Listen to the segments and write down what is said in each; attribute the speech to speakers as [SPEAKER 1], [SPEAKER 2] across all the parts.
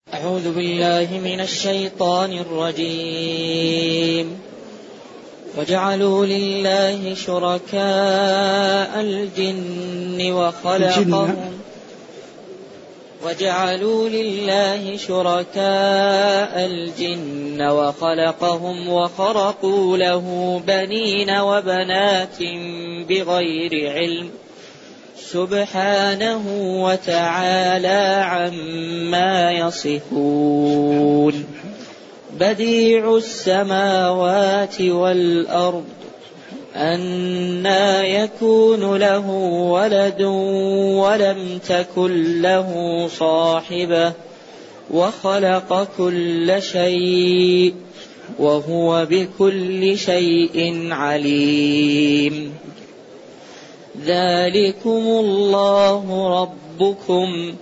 [SPEAKER 1] أعوذ بالله من الشيطان الرجيم. وجعلوا لله شركاء الجن وخلقهم وخرقوا له بنين وبنات بغير علم سبحانه وتعالى عما يصفون. بديع السماوات والأرض أنى يكون له ولد ولم تكن له صاحبة وخلق كل شيء وهو بكل شيء عليم. ذلكم الله ربكم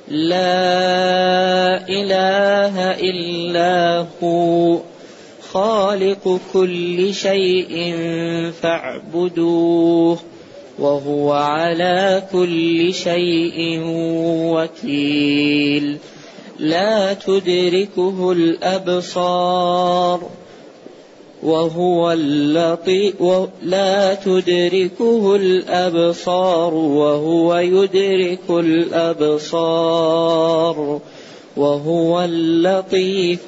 [SPEAKER 1] لا إله إلا هو خالق كل شيء فاعبدوه وهو على كل شيء وكيل. لا تدركه الأبصار وهو يدرك الأبصار وهو اللطيف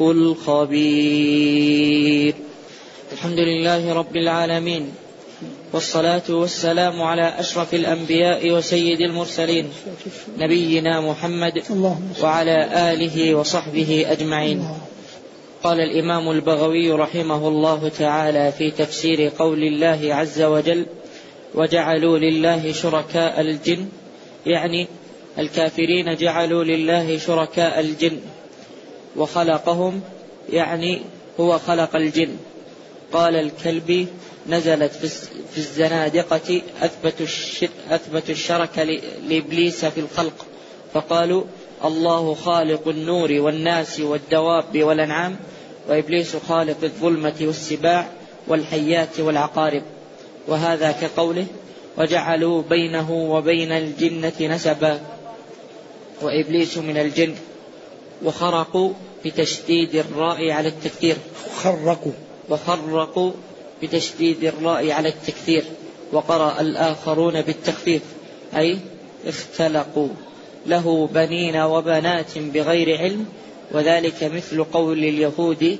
[SPEAKER 1] الخبير. الحمد لله رب العالمين، والصلاة والسلام على أشرف الأنبياء وسيد المرسلين نبينا محمد وعلى آله وصحبه أجمعين. قال الإمام البغوي رحمه الله تعالى في تفسير قول الله عز وجل: وجعلوا لله شركاء الجن، يعني الكافرين جعلوا لله شركاء الجن، وخلقهم يعني هو خلق الجن. قال الكلبي: نزلت في الزنادقة أثبتوا الشرك لإبليس في الخلق، فقالوا الله خالق النور والناس والدواب والأنعام، وإبليس خالق الظلمة والسباع والحيات والعقارب. وهذا كقوله: وجعلوا بينه وبين الجنة نسبا، وإبليس من الجن. وخرقوا بتشديد الراء على التكثير، وخرقوا بتشديد الراء على التكثير، وقرأ الآخرون بالتخفيف، أي اختلقوا له بنين وبنات بغير علم. وذلك مثل قول اليهود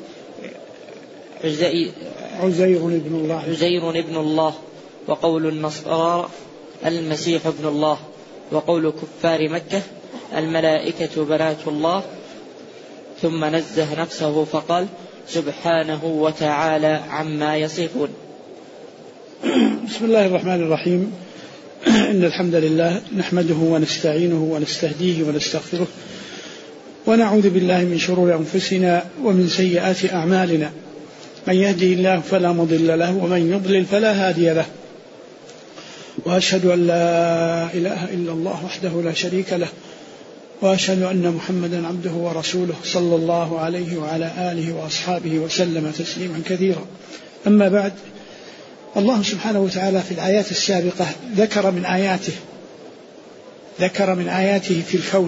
[SPEAKER 1] عزير ابن الله، وقول النصارى المسيح ابن الله، وقول كفار مكة الملائكة بنات الله. ثم نزه نفسه فقال: سبحانه وتعالى عما يصفون.
[SPEAKER 2] بسم الله الرحمن الرحيم. إن الحمد لله نحمده ونستعينه ونستهديه ونستغفره، ونعوذ بالله من شرور أنفسنا ومن سيئات أعمالنا. من يهده الله فلا مضل له، ومن يضلل فلا هادي له. وأشهد أن لا إله إلا الله وحده لا شريك له، وأشهد أن محمدا عبده ورسوله صلى الله عليه وعلى آله وأصحابه وسلم تسليما كثيرا. أما بعد، الله سبحانه وتعالى في الآيات السابقة ذكر من آياته في الكون.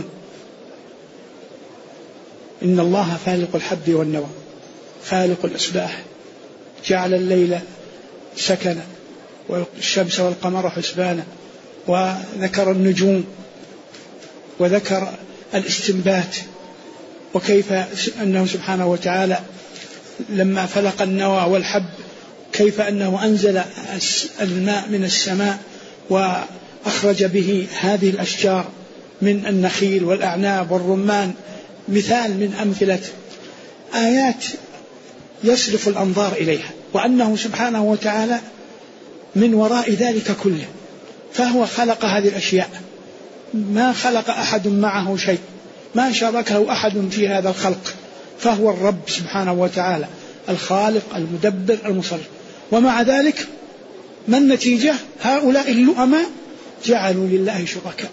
[SPEAKER 2] إن الله فالق الحب والنوى، فالق الإصباح، جعل الليل سكنا والشمس والقمر حسبانا، وذكر النجوم، وذكر الاستنبات، وكيف أنه سبحانه وتعالى لما فلق النوى والحب كيف أنه أنزل الماء من السماء وأخرج به هذه الأشجار من النخيل والأعناب والرمان. مثال من أمثلة آيات يصرف الأنظار إليها، وأنه سبحانه وتعالى من وراء ذلك كله، فهو خلق هذه الأشياء، ما خلق أحد معه شيء، ما شاركه أحد في هذا الخلق، فهو الرب سبحانه وتعالى الخالق المدبر المصرف. ومع ذلك ما النتيجة؟ هؤلاء اللؤماء جعلوا لله شركاء،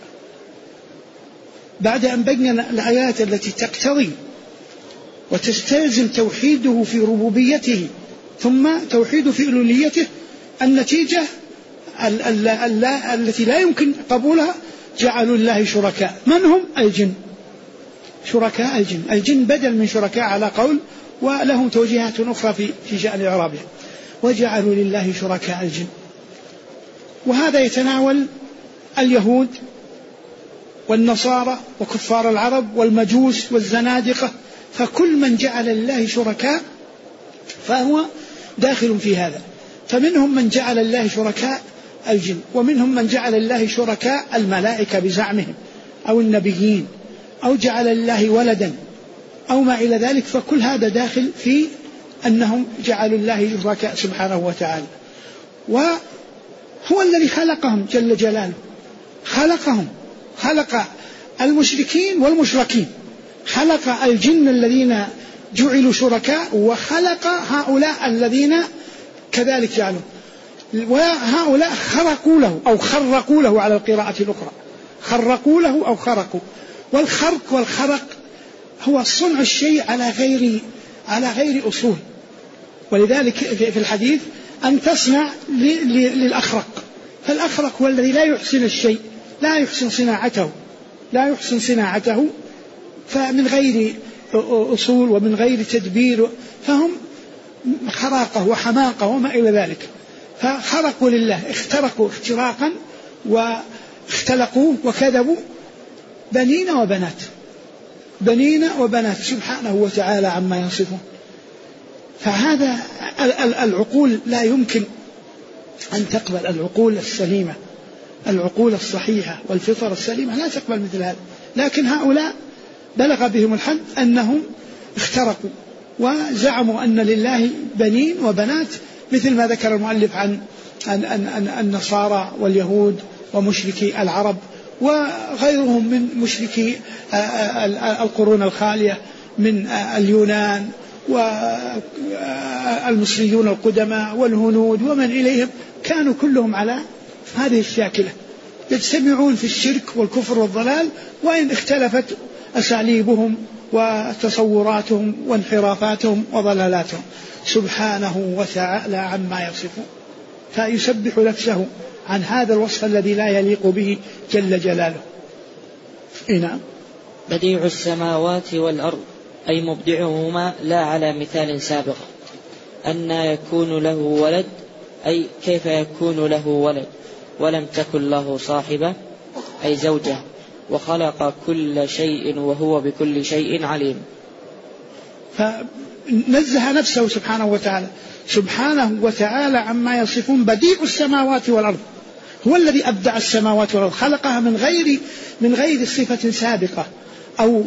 [SPEAKER 2] بعد أن بينا الآيات التي تقتضي وتستلزم توحيده في ربوبيته ثم توحيده في ألوهيته. النتيجة التي لا يمكن قبولها: جعلوا لله شركاء. من هم؟ الجن. شركاء الجن. الجن بدل من شركاء على قول، ولهم توجيهات أخرى في شأن إعرابها. وجعلوا لله شركاء الجن، وهذا يتناول اليهود والنصارى وكفار العرب والمجوس والزنادقة، فكل من جعل لله شركاء فهو داخل في هذا. فمنهم من جعل الله شركاء الجن، ومنهم من جعل الله شركاء الملائكة بزعمهم أو النبيين، أو جعل الله ولدا أو ما إلى ذلك. فكل هذا داخل في أنهم جعلوا الله شركاء سبحانه وتعالى. وهو الذي خلقهم جل جلاله، خلقهم، خلق المشركين والمشركين، خلق الجن الذين جعلوا شركاء، وخلق هؤلاء الذين كذلك جعلوا، وهؤلاء خرقوا له أو خرقوا له على القراءة الأخرى، خرقوا له أو خرقوا. والخرق والخرق هو صنع الشيء على غير أصول. ولذلك في الحديث أن تصنع للأخرق، فالأخرق هو الذي لا يحسن الشيء، لا يحسن صناعته فمن غير أصول ومن غير تدبير، فهم خراقة وحماقة وما إلى ذلك. فخرقوا لله، اخترقوا اختراقا واختلقوا وكذبوا بنين وبنات سبحانه وتعالى عما يصفون. فهذا العقول لا يمكن أن تقبل، العقول السليمة، العقول الصحيحة والفطر السليمة لا تقبل مثل هذا. لكن هؤلاء بلغ بهم الحد أنهم اخترقوا وزعموا أن لله بنين وبنات، مثل ما ذكر المؤلف عن النصارى واليهود ومشركي العرب وغيرهم من مشركي القرون الخالية من اليونان والمصريون القدماء والهنود ومن إليهم، كانوا كلهم على هذه الشاكلة، يجتمعون في الشرك والكفر والضلال، وإن اختلفت أساليبهم وتصوراتهم وانحرافاتهم وضلالاتهم سبحانه وتعالى عما يصفون. فيسبح نفسه عن هذا الوصف الذي لا يليق به جل جلاله. نعم.
[SPEAKER 1] بديع السماوات والأرض أي مبدعهما لا على مثال سابق. أن يكون له ولد أي كيف يكون له ولد ولم تكن له صاحبة أي زوجة، وخلق كل شيء وهو بكل شيء عليم.
[SPEAKER 2] فنزه نفسه سبحانه وتعالى عما يصفون. بديع السماوات والأرض هو الذي أبدع السماوات والأرض، خلقها من غير صفة سابقة أو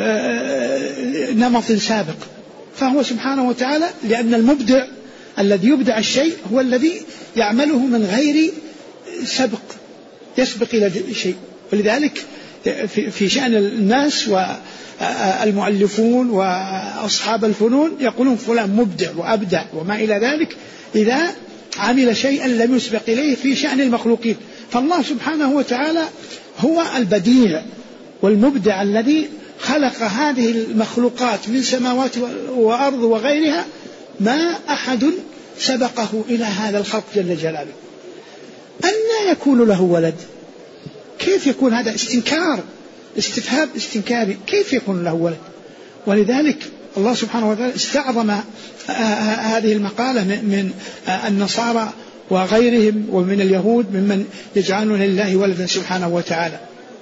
[SPEAKER 2] نمط سابق. فهو سبحانه وتعالى، لأن المبدع الذي يبدع الشيء هو الذي يعمله من غير سبق يسبق إلى شيء. ولذلك في شأن الناس والمؤلفون وأصحاب الفنون يقولون فلان مبدع وأبدع وما إلى ذلك، إذا عمل شيئا لم يسبق إليه في شأن المخلوقين. فالله سبحانه وتعالى هو البديع والمبدع الذي خلق هذه المخلوقات من سماوات وأرض وغيرها، ما أحد سبقه إلى هذا الخلق جل جلاله. أن يكون له ولد، كيف يكون هذا؟ استفهام استنكاري، كيف يكون له ولد؟ ولذلك الله سبحانه وتعالى استعظم هذه المقالة من النصارى وغيرهم ومن اليهود ممن يجعلون لله ولدا سبحانه وتعالى.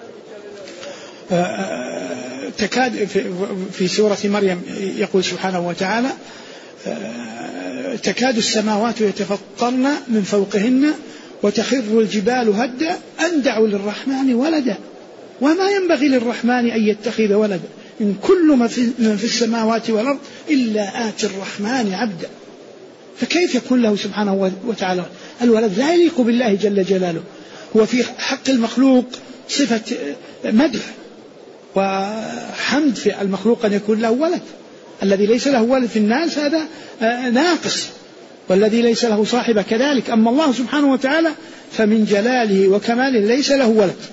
[SPEAKER 2] تكاد في سورة مريم يقول سبحانه وتعالى: تكاد السماوات يتفطرن من فوقهن وتخر الجبال هدا أن دعوا للرحمن ولدا وما ينبغي للرحمن أن يتخذ ولدا إن كل من في السماوات والأرض إلا آتي الرحمن عبدا. فكيف يكون له سبحانه وتعالى الولد؟ لا يليق بالله جل جلاله. هو في حق المخلوق صفة مدح وحمد في المخلوق أن يكون له ولد. الذي ليس له ولد في الناس هذا ناقص، والذي ليس له صاحبة كذلك. أما الله سبحانه وتعالى فمن جلاله وكماله ليس له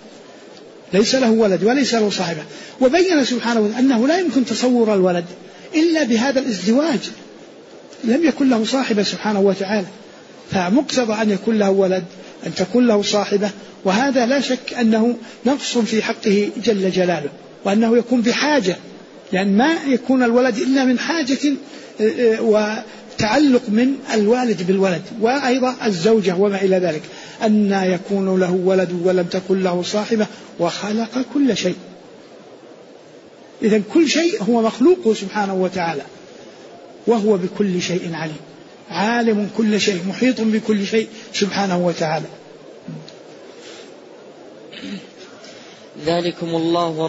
[SPEAKER 2] ولد وليس له صاحبة. وبين سبحانه وتعالى أنه لا يمكن تصور الولد إلا بهذا الازدواج، لم يكن له صاحبة سبحانه وتعالى. فمقتضى أن يكون له ولد أن تكون له صاحبة، وهذا لا شك أنه نقص في حقه جل جلاله، وأنه يكون بحاجة لأن ما يكون الولد إلا من حاجة وتعلق من الوالد بالولد، وأيضا الزوجة وما إلى ذلك. أن يكون له ولد ولم تكن له صاحبة وخلق كل شيء. إذن كل شيء هو مخلوقه سبحانه وتعالى، وهو بكل شيء عليم، عالم كل شيء، محيط بكل شيء سبحانه وتعالى.
[SPEAKER 1] ذلكم الله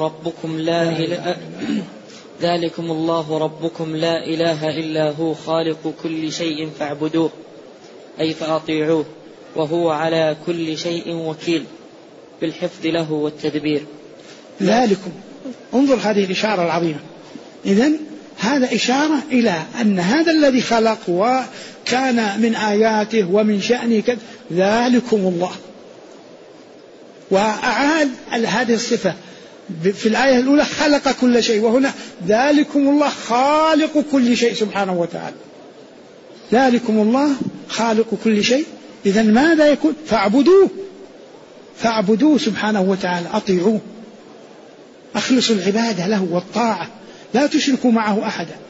[SPEAKER 1] ربكم لا إله إلا هو خالق كل شيء فاعبدوه أي فأطيعوه، وهو على كل شيء وكيل بالحفظ له والتدبير.
[SPEAKER 2] ذلكم، انظر هذه الإشارة العظيمة. إذن هذا إشارة إلى أن هذا الذي خلق وكان من آياته ومن شأنه ذلكم الله، وأعاد هذه الصفة في الآية الأولى خلق كل شيء، وهنا ذلكم الله خالق كل شيء سبحانه وتعالى. ذلكم الله خالق كل شيء. إذن ماذا يكون؟ فاعبدوه سبحانه وتعالى، أطيعوه، أخلصوا العبادة له والطاعة، لا تشركوا معه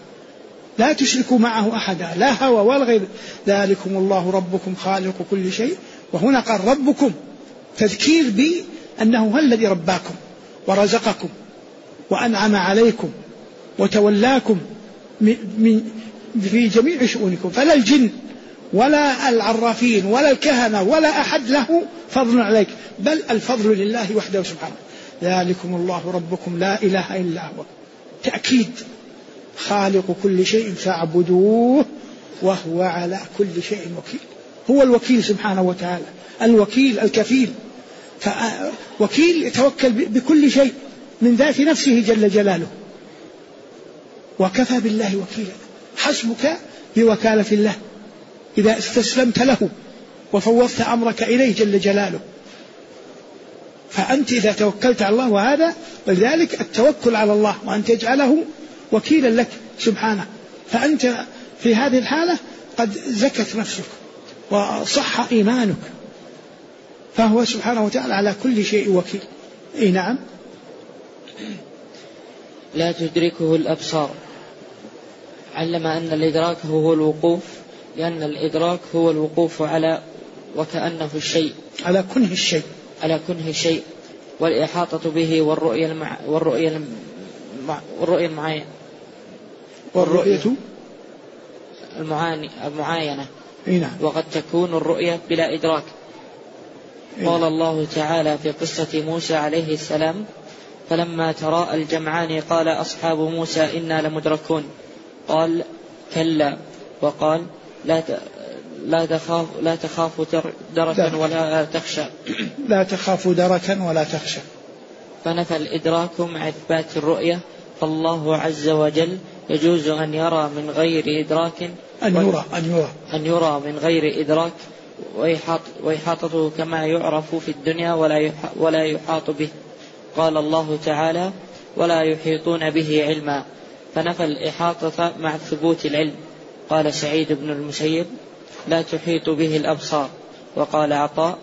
[SPEAKER 2] أحدا، لا هوى ولا غير. ذلكم الله ربكم خالق كل شيء. وهنا قال ربكم تذكير بأنه هو الذي رباكم ورزقكم وأنعم عليكم وتولاكم في جميع شؤونكم، فلا الجن ولا العرافين ولا الكهنة ولا أحد له فضل عليك، بل الفضل لله وحده سبحانه. ذلكم الله ربكم لا إله إلا هو، تأكيد، خالق كل شيء فاعبدوه وهو على كل شيء وكيل. هو الوكيل سبحانه وتعالى، الوكيل الكفيل، وكيل يتوكل بكل شيء من ذات نفسه جل جلاله، وكفى بالله وكيلا. حسبك بوكالة الله إذا استسلمت له وفوضت أمرك إليه جل جلاله. فأنت إذا توكلت على الله، وهذا ولذلك التوكل على الله وأن تجعله وكيلا لك سبحانه، فأنت في هذه الحالة قد زكت نفسك وصح إيمانك، فهو سبحانه وتعالى على كل شيء وكيل. نعم.
[SPEAKER 1] لا تدركه الأبصار، علم أن الإدراك هو الوقوف، لأن الإدراك هو الوقوف على وكأنه الشيء،
[SPEAKER 2] على كنه الشيء
[SPEAKER 1] والإحاطة به والرؤية المعاينة.
[SPEAKER 2] نعم.
[SPEAKER 1] وقد تكون الرؤية بلا إدراك. قال الله تعالى في قصة موسى عليه السلام: فلما تراءى الجمعان قال أصحاب موسى إنا لمدركون، قال كلا، وقال لا تخاف دركا ولا تخشى.
[SPEAKER 2] لا تخاف دركا ولا تخشى.
[SPEAKER 1] فنفى الإدراك مع إثبات الرؤية، فالله عز وجل يجوز أن يرى من غير إدراك، أن يرى من غير إدراك، وإحاطته كما يعرف في الدنيا ولا يحاط به. قال الله تعالى: ولا يحيطون به علما، فنفى الإحاطة مع ثبوت العلم. قال سعيد بن المسيب: لا تحيط به الأبصار. وقال عطاء: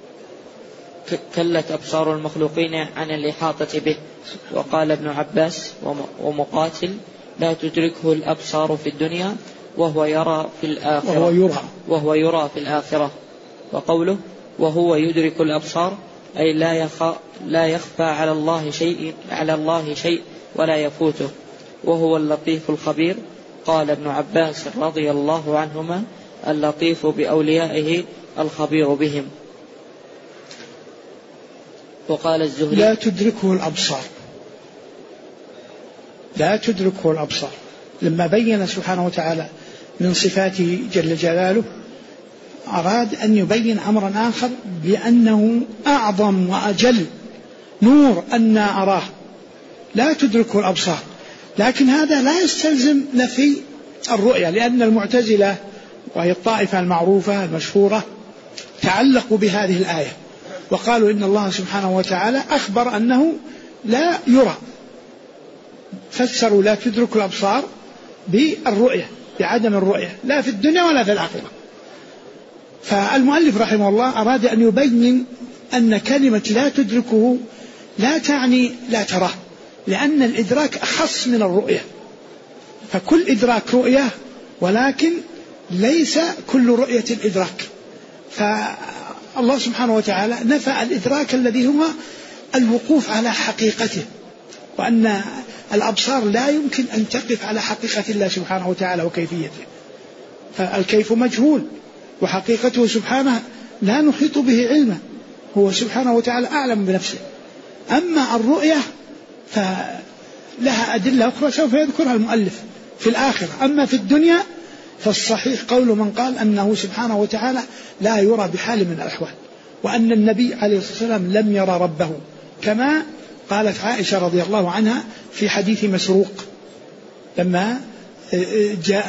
[SPEAKER 1] كلت أبصار المخلوقين عن الإحاطة به. وقال ابن عباس ومقاتل: لا تدركه الأبصار في الدنيا وهو يرى في الآخرة. وقوله وهو يدرك الأبصار أي لا يخفى على الله شيء ولا يفوته، وهو اللطيف الخبير. قال ابن عباس رضي الله عنهما: اللطيف بأوليائه الخبير بهم. وقال الزهري:
[SPEAKER 2] لا تدركه الأبصار. لما بين سبحانه وتعالى من صفاته جل جلاله أراد أن يبين أمرا آخر بأنه أعظم وأجل نور أن أراه، لا تدركه الأبصار. لكن هذا لا يستلزم نفي الرؤية، لأن المعتزلة وهي الطائفة المعروفة المشهورة تعلقوا بهذه الآية وقالوا إن الله سبحانه وتعالى أخبر أنه لا يرى، فسروا لا تدرك الأبصار بالرؤية، بعدم الرؤية لا في الدنيا ولا في الآخرة. فالمؤلف رحمه الله أراد أن يبين أن كلمة لا تدركه لا تعني لا تراه، لأن الإدراك أخص من الرؤية، فكل إدراك رؤية ولكن ليس كل رؤية إدراك. فالله سبحانه وتعالى نفى الإدراك الذي هو الوقوف على حقيقته، وأن الأبصار لا يمكن أن تقف على حقيقة الله سبحانه وتعالى وكيفيته، فالكيف مجهول وحقيقته سبحانه لا نحيط به علما، هو سبحانه وتعالى أعلم بنفسه. أما الرؤية فلها أدلة أخرى سوف يذكرها المؤلف في الآخرة. أما في الدنيا فالصحيح قول من قال أنه سبحانه وتعالى لا يرى بحال من الأحوال، وأن النبي عليه الصلاة والسلام لم يرى ربه، كما قالت عائشة رضي الله عنها في حديث مسروق لما جاء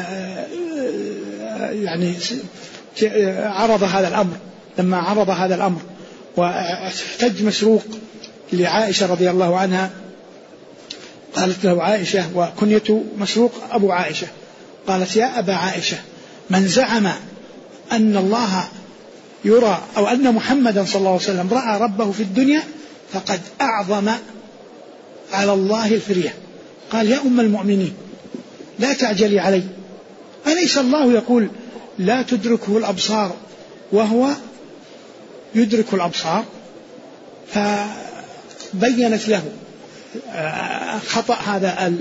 [SPEAKER 2] يعني عرض هذا الأمر واحتج مسروق لعائشة رضي الله عنها، قالت له عائشة وكنية مسروق أبو عائشة، قالت يا أبا عائشة من زعم أن الله يرى أو أن محمدا صلى الله عليه وسلم رأى ربه في الدنيا فقد أعظم على الله الفرية. قال يا أم المؤمنين لا تعجلي علي، أليس الله يقول لا تدركه الأبصار وهو يدرك الأبصار؟ فبينت له خطأ هذا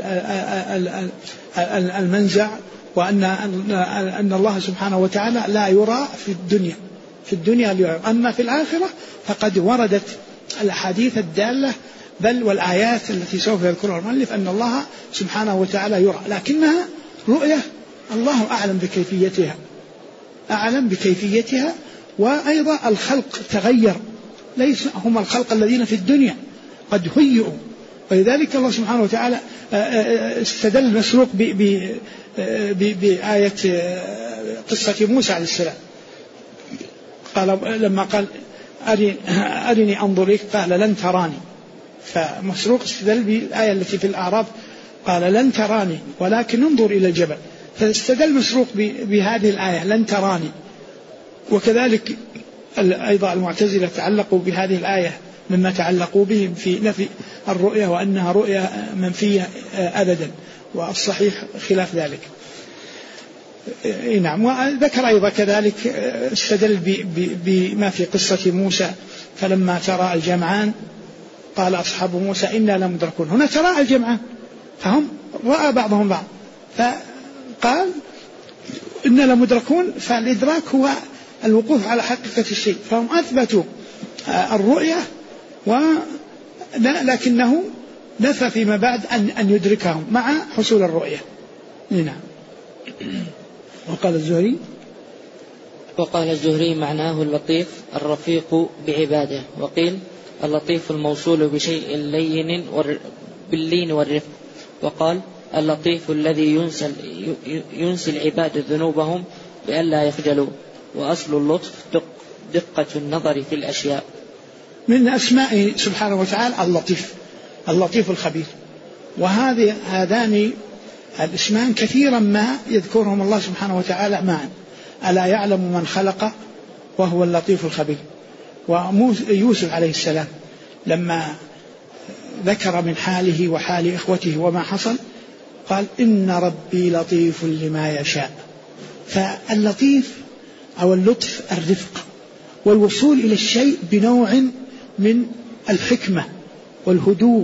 [SPEAKER 2] المنزع، وأن الله سبحانه وتعالى لا يرى في الدنيا اليوم، أما في الآخرة فقد وردت الأحاديث الدالة بل والآيات التي سوف يذكرها المؤلف أن الله سبحانه وتعالى يرى، لكنها رؤية الله أعلم بكيفيتها. وأيضا الخلق تغير، ليس هم الخلق الذين في الدنيا قد هيئوا، ولذلك الله سبحانه وتعالى استدل مسروق بآية قصة موسى عليه السلام، قال لما قال أرني أنظر إليك قال لن تراني، فمسروق استدل بالآية التي في الأعراف قال لن تراني ولكن انظر إلى الجبل، فاستدل مسروق بهذه الآية لن تراني. وكذلك أيضا المعتزلة تعلقوا بهذه الآية مما تعلقوا به في نفي الرؤية وأنها رؤية منفية أبدا، والصحيح خلاف ذلك. نعم. وذكر أيضا كذلك استدل بما في قصة موسى فلما ترى الجمعان قال أصحاب موسى إنا لمدركون، هنا ترى الجمعان فهم رأى بعضهم بعض، فقال إنا لمدركون، فالإدراك هو الوقوف على حقيقة الشيء، فهم أثبتوا الرؤية لكنه نفى فيما بعد أن يدركهم مع حصول الرؤية. نعم.
[SPEAKER 1] وقال الزهري معناه اللطيف الرفيق بعباده، وقيل اللطيف الموصول بشيء لين باللين والرفق، وقال اللطيف الذي ينسي العباد ذنوبهم لئلا يخجلوا، وأصل اللطف دقة النظر في الأشياء.
[SPEAKER 2] من أسمائه سبحانه وتعالى اللطيف الخبير، وهذان الاسمان كثيرا ما يذكرهم الله سبحانه وتعالى معا، ألا يعلم من خلق وهو اللطيف الخبير. ويوسف عليه السلام لما ذكر من حاله وحال إخوته وما حصل قال إن ربي لطيف لما يشاء. فاللطيف أو اللطف الرفق والوصول إلى الشيء بنوع من الحكمة والهدوء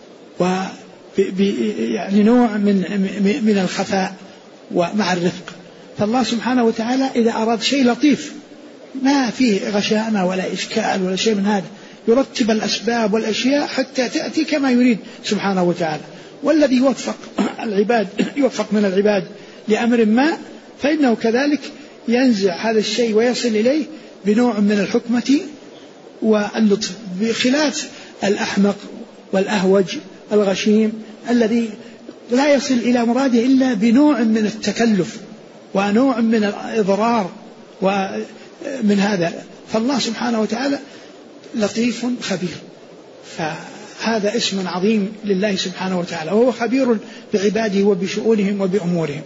[SPEAKER 2] يعني نوع من الخفاء ومع الرفق. فالله سبحانه وتعالى إذا أراد شيء لطيف ما فيه غشامة ولا إشكال ولا شيء من هذا، يرتب الأسباب والأشياء حتى تأتي كما يريد سبحانه وتعالى. والذي يوفق من العباد لأمر ما فإنه كذلك ينزع هذا الشيء ويصل إليه بنوع من الحكمة واللطف، بخلاف الأحمق والأهوج الغشيم الذي لا يصل إلى مراده إلا بنوع من التكلف ونوع من الإضرار ومن هذا. فالله سبحانه وتعالى لطيف خبير، فهذا اسم عظيم لله سبحانه وتعالى، وهو خبير بعباده وبشؤونهم وبأمورهم.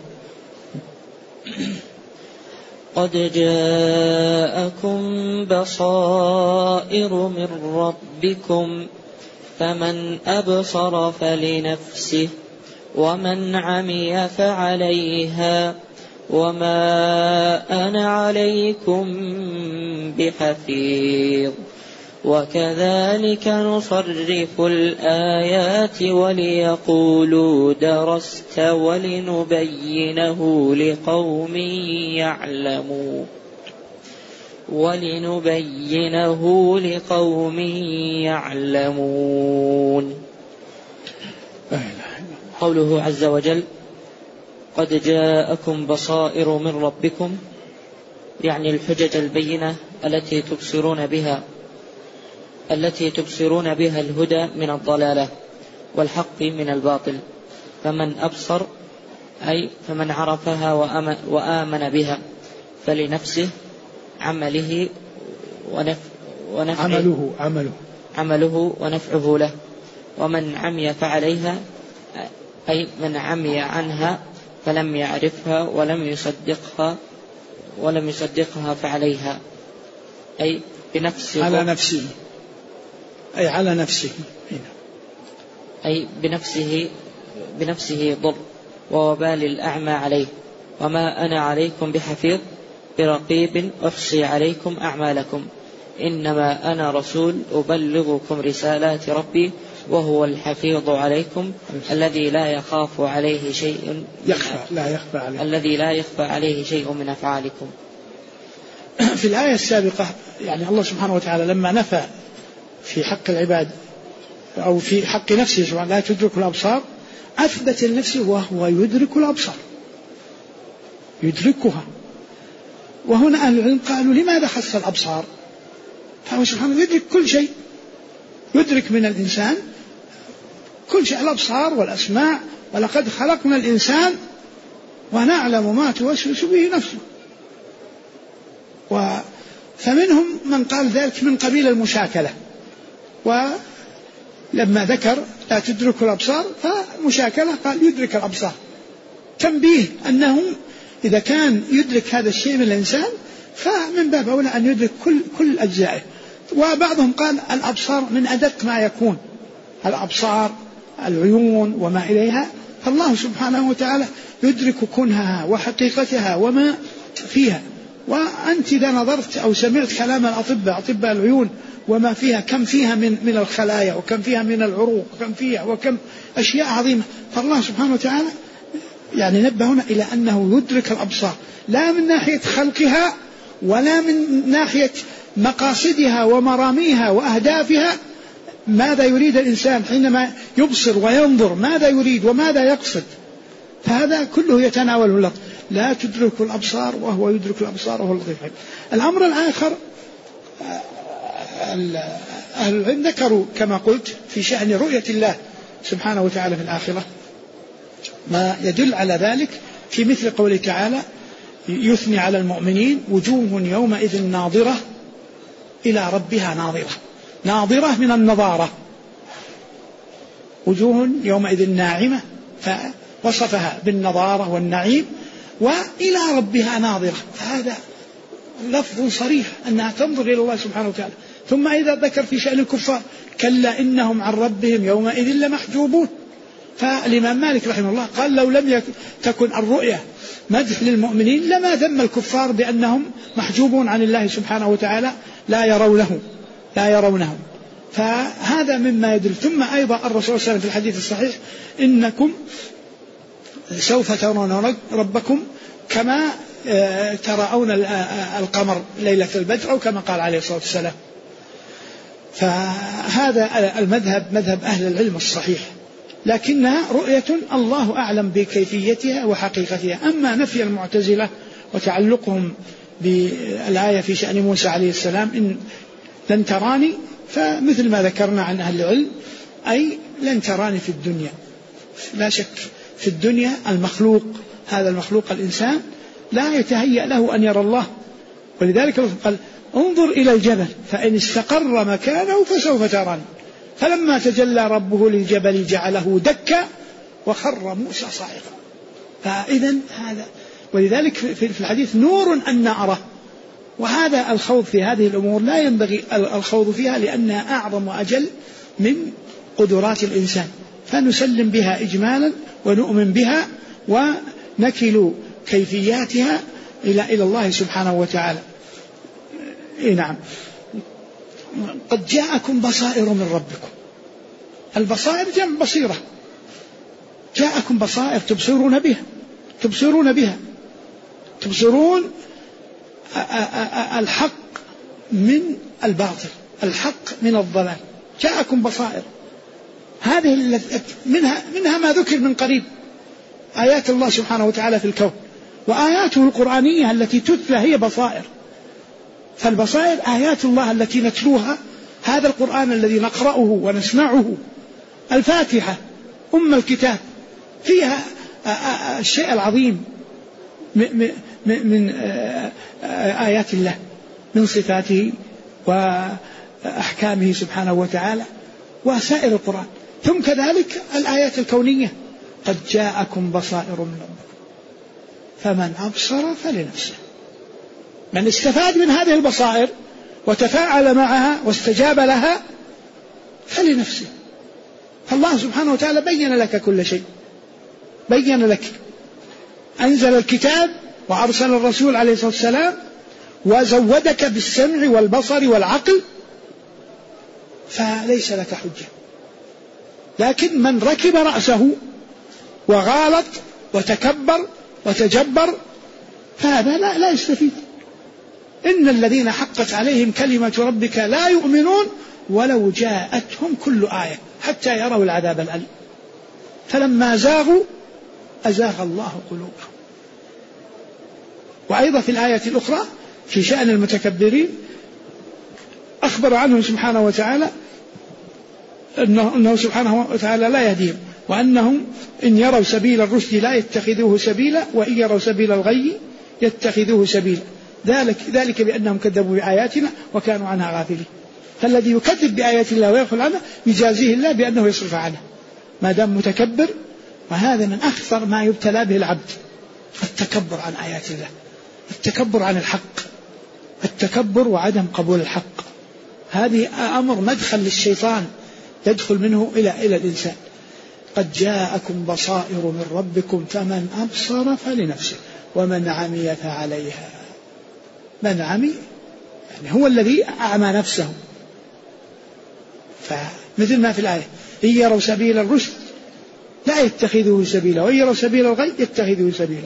[SPEAKER 1] قد جاءكم بصائر من ربكم فمن أبصر فلنفسه ومن عمي فعليها وما أنا عليكم بحفيظ وكذلك نصرف الآيات وليقولوا درست ولنبينه لقوم يعلمون. قوله عز وجل قد جاءكم بصائر من ربكم، يعني الحجج البينة التي تبصرون بها الهدى من الضلالة والحق من الباطل. فمن أبصر أي فمن عرفها وآمن بها فلنفسه عمله ونفعه له. ومن عمي فعليها أي من عمي عنها فلم يعرفها ولم يصدقها فعليها أي بنفسه أي بنفسه ضر ووبال الأعمى عليه. وما أنا عليكم بحفيظ برقيب أحصي عليكم أعمالكم إنما أنا رسول أبلغكم رسالات ربي وهو الحفيظ عليكم الذي لا يخفى عليه شيء من أفعالكم.
[SPEAKER 2] في الآية السابقة يعني الله سبحانه وتعالى لما نفى في حق العباد أو في حق نفسه سبحانه لا تدرك الأبصار أثبت لنفسه وهو يدرك الأبصار يدركها. وهنا أهل العلم قالوا لماذا خص الأبصار؟ فهو سبحانه يدرك كل شيء، يدرك من الإنسان كل شيء، الأبصار والأسماع. ولقد خلقنا الإنسان ونعلم ما توسوس به نفسه. فمنهم من قال ذلك من قبيل المشاكلة، ولما ذكر لا تدرك الأبصار فمشاكلة قال يدرك الأبصار، تنبيه أنه إذا كان يدرك هذا الشيء من الإنسان فمن باب أولى أن يدرك كل أجزائه. وبعضهم قال الأبصار من أدق ما يكون، الأبصار العيون وما إليها، فالله سبحانه وتعالى يدرك كنهها وحقيقتها وما فيها. وأنت إذا نظرت أو سمعت كلام أطباء العيون وما فيها، كم فيها من الخلايا وكم فيها من العروق وكم أشياء عظيمة. فالله سبحانه وتعالى يعني نبهنا إلى أنه يدرك الأبصار لا من ناحية خلقها ولا من ناحية مقاصدها ومراميها وأهدافها، ماذا يريد الإنسان حينما يبصر وينظر، ماذا يريد وماذا يقصد، فهذا كله يتناوله اللفظ لا تدرك الأبصار وهو يدرك الأبصار وهو اللطيف. الأمر الآخر أهل العلم ذكروا كما قلت في شأن رؤية الله سبحانه وتعالى في الآخرة ما يدل على ذلك في مثل قوله تعالى يثني على المؤمنين وجوه يومئذ ناظرة إلى ربها ناظرة من النظارة، وجوه يومئذ ناعمة فوصفها بالنظارة والنعيم، وإلى ربها ناظرة، فهذا لفظ صريح أنها تنظر إلى الله سبحانه وتعالى. ثم إذا ذكر في شأن الكفار كلا إنهم عن ربهم يومئذ لمحجوبون. فالإمام مالك رحمه الله قال لو لم تكن الرؤية مدح للمؤمنين لما ذم الكفار بأنهم محجوبون عن الله سبحانه وتعالى لا يرونه. فهذا مما يدل. ثم أيضا الرسول صلى الله عليه وسلم في الحديث الصحيح إنكم سوف ترون ربكم كما ترون القمر ليلة البدر أو كما قال عليه الصلاة والسلام. فهذا المذهب مذهب أهل العلم الصحيح، لكنها رؤية الله أعلم بكيفيتها وحقيقتها. أما نفي المعتزلة وتعلقهم بالآية في شأن موسى عليه السلام إن لن تراني، فمثل ما ذكرنا عن أهل العلم أي لن تراني في الدنيا. لا شك في الدنيا المخلوق، هذا المخلوق الإنسان لا يتهيأ له أن يرى الله، ولذلك قال انظر إلى الجبل فإن استقر مكانه فسوف تراني. فلما تجلى ربه للجبل جعله دكا وخر موسى صاعقا. فإذا هذا، ولذلك في الحديث نور أن أراه. وهذا الخوض في هذه الأمور لا ينبغي الخوض فيها لأنها أعظم وأجل من قدرات الإنسان، فنسلم بها إجمالا ونؤمن بها ونكل كيفياتها إلى الله سبحانه وتعالى. نعم. قد جاءكم بصائر من ربكم. البصائر جمع بصيرة، جاءكم بصائر تبصرون بها، تبصرون الحق من الباطل، الحق من الضلال. جاءكم بصائر، هذه منها ما ذكر من قريب، آيات الله سبحانه وتعالى في الكون، وآياته القرآنية التي تتلى هي بصائر. فالبصائر آيات الله التي نتلوها، هذا القرآن الذي نقرأه ونسمعه، الفاتحة الكتاب فيها الشيء العظيم من آيات الله، من صفاته وأحكامه سبحانه وتعالى، وسائر القرآن. ثم كذلك الآيات الكونية، قد جاءكم بصائر من ربكم فمن أبصر فلنفسه. من استفاد من هذه البصائر وتفاعل معها واستجاب لها فلنفسه. فالله سبحانه وتعالى بين لك كل شيء، بين لك، أنزل الكتاب وأرسل الرسول عليه الصلاة والسلام وزودك بالسمع والبصر والعقل، فليس لك حجة. لكن من ركب رأسه وغالط وتكبر وتجبر فهذا لا يستفيد. إن الذين حقت عليهم كلمة ربك لا يؤمنون ولو جاءتهم كل آية حتى يروا العذاب الأليم. فلما زاغوا أزاغ الله قلوبهم. وأيضا في الآية الأخرى في شأن المتكبرين أخبر عنهم سبحانه وتعالى أنه سبحانه وتعالى لا يهديهم، وأنهم إن يروا سبيل الرشد لا يتخذوه سبيلا، وإن يروا سبيل الغي يتخذوه سبيلا، ذلك بأنهم كذبوا بآياتنا وكانوا عنها غافلين. فالذي يكذب بآيات الله ويغفل عنها يجازيه الله بأنه يصرف عنها ما دام متكبر. وهذا من أخطر ما يبتلى به العبد، التكبر عن آيات الله، التكبر عن الحق، التكبر وعدم قبول الحق. هذه أمر مدخل للشيطان يدخل منه إلى الإنسان. قد جاءكم بصائر من ربكم فمن أبصر فلنفسه ومن عمي فعليها. من عمي يعني هو الذي أعمى نفسه. فمثل ما في الآية إن يروا سبيل الرشد لا يتخذوه سبيلا، وإن يروا سبيل الغي يتخذوه سبيلا،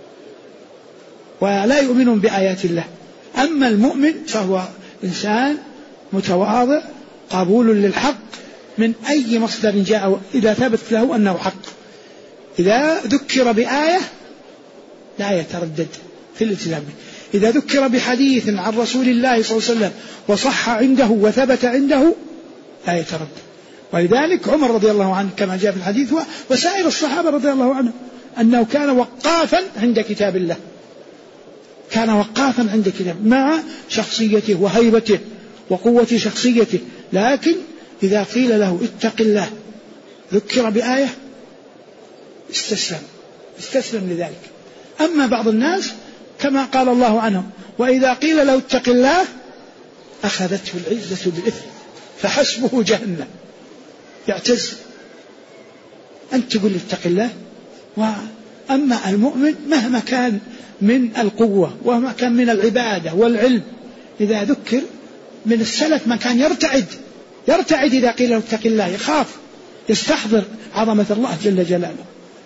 [SPEAKER 2] ولا يؤمنون بآيات الله. أما المؤمن فهو إنسان متواضع قبول للحق من أي مصدر جاء، إذا ثبت له أنه حق. إذا ذكر بآية لا يتردد في الالتزام به. إذا ذكر بحديث عن رسول الله صلى الله عليه وسلم وصح عنده وثبت عنده لا يتردد. ولذلك عمر رضي الله عنه كما جاء في الحديث وسائر الصحابة رضي الله عنهم أنه كان وقافا عند كتاب الله، كان وقافا عند كتاب مع شخصيته وهيبته وقوة شخصيته. لكن إذا قيل له اتق الله ذكر بآية استسلم لذلك. أما بعض الناس كما قال الله عنهم وإذا قيل له اتق الله أخذته العزة بالإثم فحسبه جهنم، يعتز. أنت تقول اتق الله. وأما المؤمن مهما كان من القوة وما كان من العبادة والعلم، إذا ذكر من السلف ما كان يرتعد إذا قيل له اتق الله، يخاف يستحضر عظمة الله جل جلاله.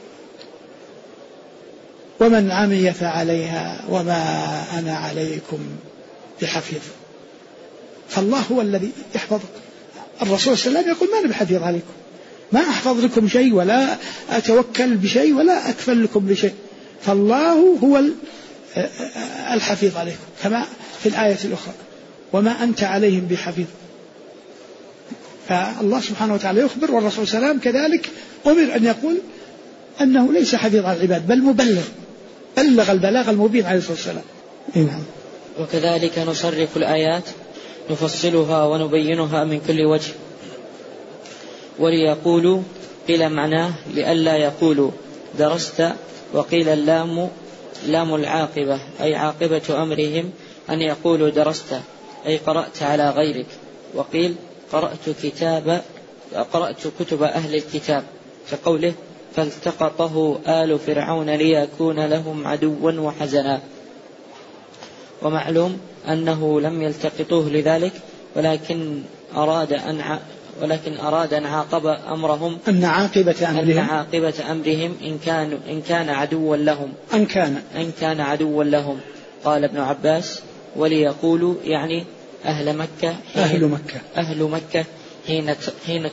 [SPEAKER 2] ومن عمي فعليها وما أنا عليكم بحفيظ. فالله هو الذي يحفظك. الرسول صلى الله عليه وسلم يقول ما أنا بحفيظ عليكم، ما أحفظ لكم شيء ولا أتوكل بشيء ولا أكفل لكم بشيء. فالله هو الحفيظ عليكم كما في الآية الأخرى وما أنت عليهم بحفيظ. فالله سبحانه وتعالى يخبر، والرسول صلى الله عليه وسلم كذلك أمر أن يقول أنه ليس حفيظ على العباد بل بلغ البلاغ المبين عليه الصلاة والسلام. نعم.
[SPEAKER 1] وكذلك نصرف الآيات نفصلها ونبينها من كل وجه. وليقولوا قيل معناه لئلا يقولوا درست، وقيل اللام لام العاقبة أي عاقبة أمرهم أن يقولوا درست أي قرأت على غيرك. وقيل قرأت كتاب قرأت كتب أهل الكتاب كقوله فالتقطه آل فرعون ليكون لهم عدوا وحزنا. ومعلوم أنه لم يلتقطوه لذلك، ولكن أراد أن عاقب أمرهم،
[SPEAKER 2] أن عاقبة أمرهم
[SPEAKER 1] إن كان عدوا لهم، أن كان عدوا لهم. قال ابن عباس وليقولوا يعني أهل مكة حين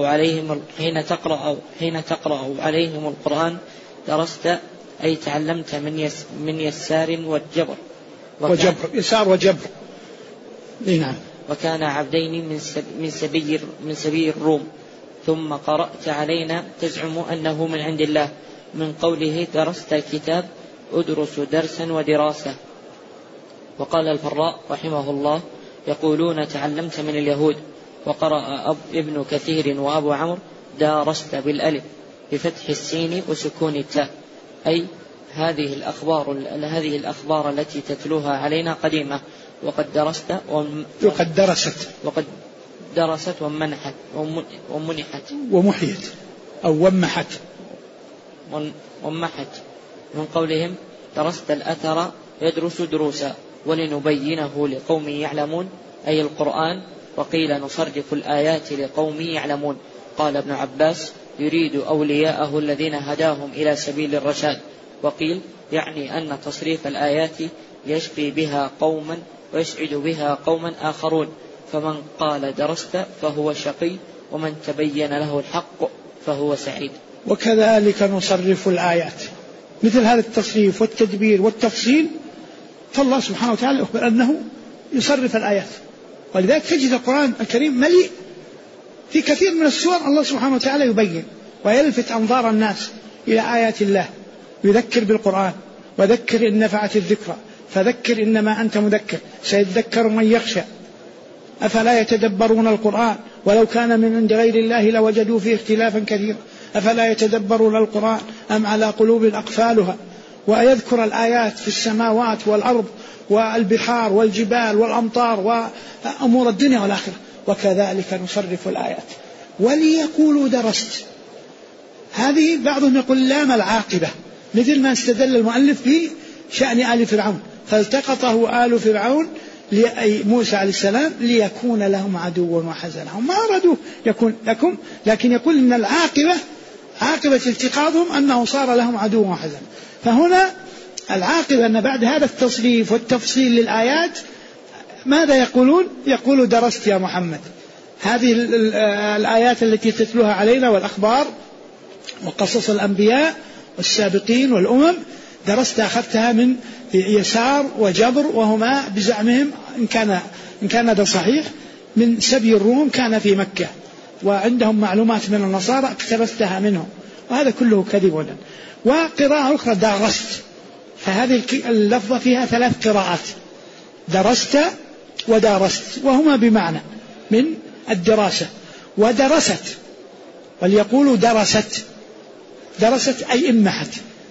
[SPEAKER 1] تقرأ عليهم القرآن درست، أي تعلمت من يسار والجبر.
[SPEAKER 2] يسار وجبر. نعم.
[SPEAKER 1] وكان عبدين من سبي الروم. ثم قرأت علينا تزعم أنه من عند الله، من قوله درست الكتاب أدرس درسا ودراسة. وقال الفراء رحمه الله يقولون تعلمت من اليهود. وقرأ ابن كثير وأبو عمرو دارست بالألف بفتح السين وسكون التاء، أي هذه الأخبار التي تتلوها علينا قديمة، وقد درست
[SPEAKER 2] ومحيت أو
[SPEAKER 1] ومحت من قولهم درست الأثر يدرس دروسا ولنبينه لقوم يعلمون، أي القرآن. وقيل نصرف الآيات لقوم يعلمون. قال ابن عباس يريد أولياءه الذين هداهم إلى سبيل الرشاد. وقيل يعني أن تصريف الآيات يشفي بها قوما ويسعد بها قوما آخرون، فمن قال درست فهو شقي، ومن تبين له الحق فهو سعيد.
[SPEAKER 2] وكذلك نصرف الآيات، مثل هذا التصريف والتدبير والتفصيل، فالله سبحانه وتعالى أخبر أنه يصرف الآيات. ولذلك تجد القرآن الكريم مليء في كثير من السور الله سبحانه وتعالى يبين ويلفت أنظار الناس إلى آيات الله، يذكر بالقرآن، وذكر إن نفعت الذكرى، فذكر إنما أنت مذكر، سيذكر من يخشى. أفلا يتدبرون القرآن ولو كان من عند غير الله لوجدوا فيه اختلافا كثيرا أفلا يتدبرون القرآن أم على قلوب أقفالها. ويذكر الآيات في السماوات والأرض والبحار والجبال والأمطار وأمور الدنيا والآخرة. وكذلك نصرف الآيات وليقولوا درست. هذه بعضهم يقول لام العاقبة، مثل ما استدل المؤلف بشأن آل فرعون، فالتقطه آل فرعون موسى عليه السلام ليكون لهم عدوا وحزنا. هم ما أرادوا يكون لكم، لكن يقول إن العاقبة عاقبة التقاطهم أنه صار لهم عدوا وحزنا. فهنا العاقبة أن بعد هذا التصريف والتفصيل للآيات ماذا يقولون؟ يقولوا درست يا محمد هذه الآيات التي تتلوها علينا والأخبار وقصص الأنبياء والسابقين والأمم، درست أخذتها من يسار وجبر، وهما بزعمهم إن كان هذا صحيح من سبي الروم، كان في مكة وعندهم معلومات من النصارى اقتبستها منهم، وهذا كله كذب. وقراءة أخرى درست، فهذه اللفظة فيها 3 قراءات، درست ودارست، وهما بمعنى من الدراسة. ودرست وليقولوا درست أي إمحت.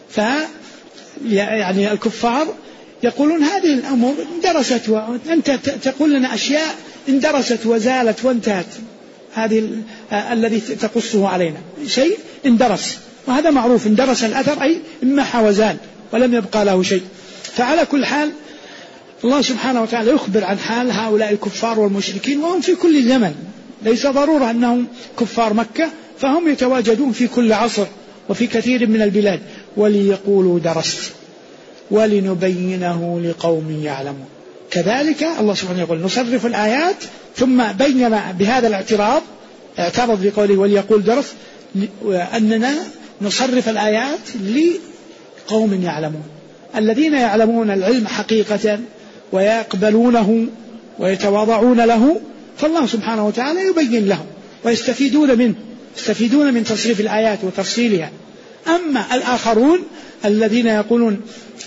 [SPEAKER 2] يعني الكفار يقولون هذه الأمور اندرست، وأنت تقول لنا أشياء اندرست وزالت وانتهت، هذه الذي تقصه علينا شيء اندرس، وهذا معروف، اندرس الأثر أي امحى وزال ولم يبقى له شيء. فعلى كل حال الله سبحانه وتعالى يخبر عن حال هؤلاء الكفار والمشركين، وهم في كل زمن، ليس ضرورة أنهم كفار مكة، فهم يتواجدون في كل عصر وفي كثير من البلاد. وليقولوا درست ولنبينه لقوم يعلمون. كذلك الله سبحانه يقول نصرف الآيات، ثم بين بهذا الاعتراض، اعترض بقوله وليقول درست، أننا نصرف الآيات لقوم يعلمون، الذين يعلمون العلم حقيقة ويقبلونه ويتواضعون له، فالله سبحانه وتعالى يبين لهم ويستفيدون منه، يستفيدون من تصريف الآيات وتفصيلها. أما الآخرون الذين يقولون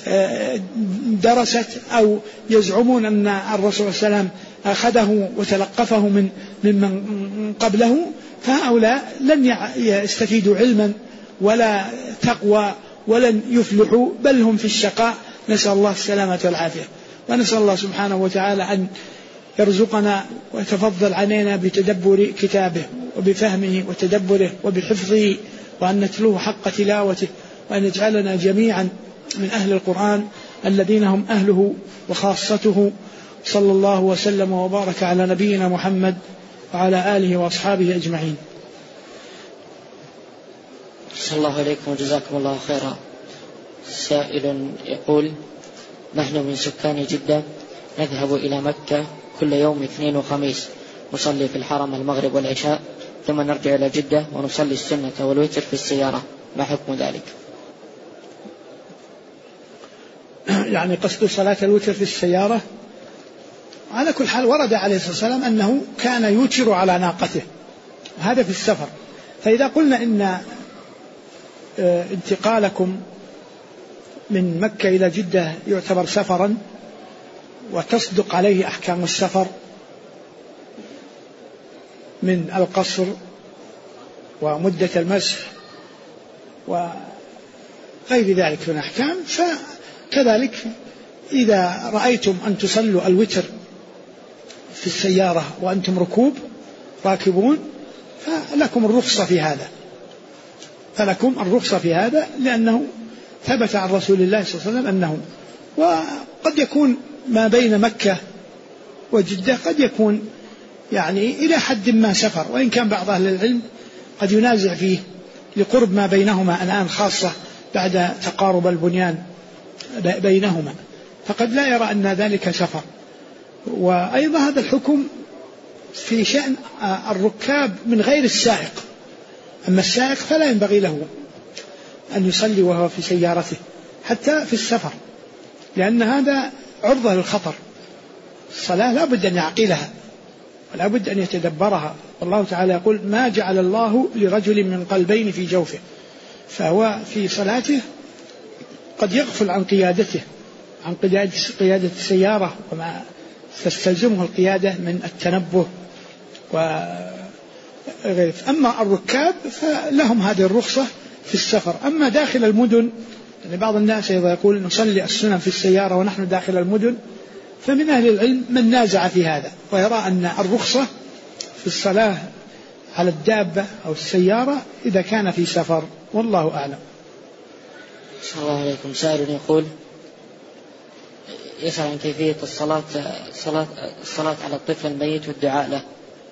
[SPEAKER 2] درست أو يزعمون أن الرسول صلى الله عليه وسلم أخذه وتلقفه من قبله، فهؤلاء لن يستفيدوا علما ولا تقوى ولن يفلحوا، بل هم في الشقاء، نسأل الله السلامة والعافية. ونسأل الله سبحانه وتعالى أن يرزقنا ويتفضل علينا بتدبر كتابه وبفهمه وتدبره وبحفظه، وأن نتلوه حق تلاوته، وأن يجعلنا جميعا من أهل القرآن الذين هم أهله وخاصته. صلى الله وسلم وبارك على نبينا محمد وعلى آله وأصحابه أجمعين.
[SPEAKER 1] صلى الله عليكم وجزاكم الله خيرا. سائل يقول: نحن من سكان جدة نذهب إلى مكة كل يوم اثنين وخميس، نصلي في الحرم المغرب والعشاء، ثم نرجع إلى جدة ونصلي السنة والوتر في السيارة، ما حكم ذلك؟
[SPEAKER 2] يعني قصد صلاة الوتر في السيارة. على كل حال ورد عليه الصلاة والسلام أنه كان يوتر على ناقته، وهذا في السفر. فإذا قلنا إن انتقالكم من مكة إلى جدة يعتبر سفرا وتصدق عليه أحكام السفر من القصر ومدة المسح وغير ذلك من الأحكام، فكذلك إذا رأيتم أن تصلوا الوتر في السيارة وأنتم راكبون فلكم الرخصة في هذا، لأنه ثبت عن رسول الله صلى الله عليه وسلم أنه. وقد يكون ما بين مكة وجدة قد يكون يعني إلى حد ما سفر، وإن كان بعض أهل العلم قد ينازع فيه لقرب ما بينهما الآن، خاصة بعد تقارب البنيان بينهما، فقد لا يرى أن ذلك سفر. وأيضا هذا الحكم في شأن الركاب من غير السائق، أما السائق فلا ينبغي له أن يصلي وهو في سيارته حتى في السفر، لأن هذا عرضة للخطر. الصلاة لا بد أن يعقلها ولا بد أن يتدبرها، والله تعالى يقول: ما جعل الله لرجل من قلبين في جوفه. فهو في صلاته قد يغفل عن قيادته، عن قيادة السيارة وما تستلزمه القيادة من التنبه وغيره. أما الركاب فلهم هذه الرخصة في السفر. أما داخل المدن، يعني بعض الناس إذا يقول نصلي السنن في السيارة ونحن داخل المدن، فمن أهل العلم من نازع في هذا ويرى أن الرخصة في الصلاة على الدابة أو السيارة إذا كان في سفر، والله أعلم.
[SPEAKER 1] صلى الله عليكم. سائل يقول: يسأل عن كيفية الصلاة على الطفل الميت والدعاء له.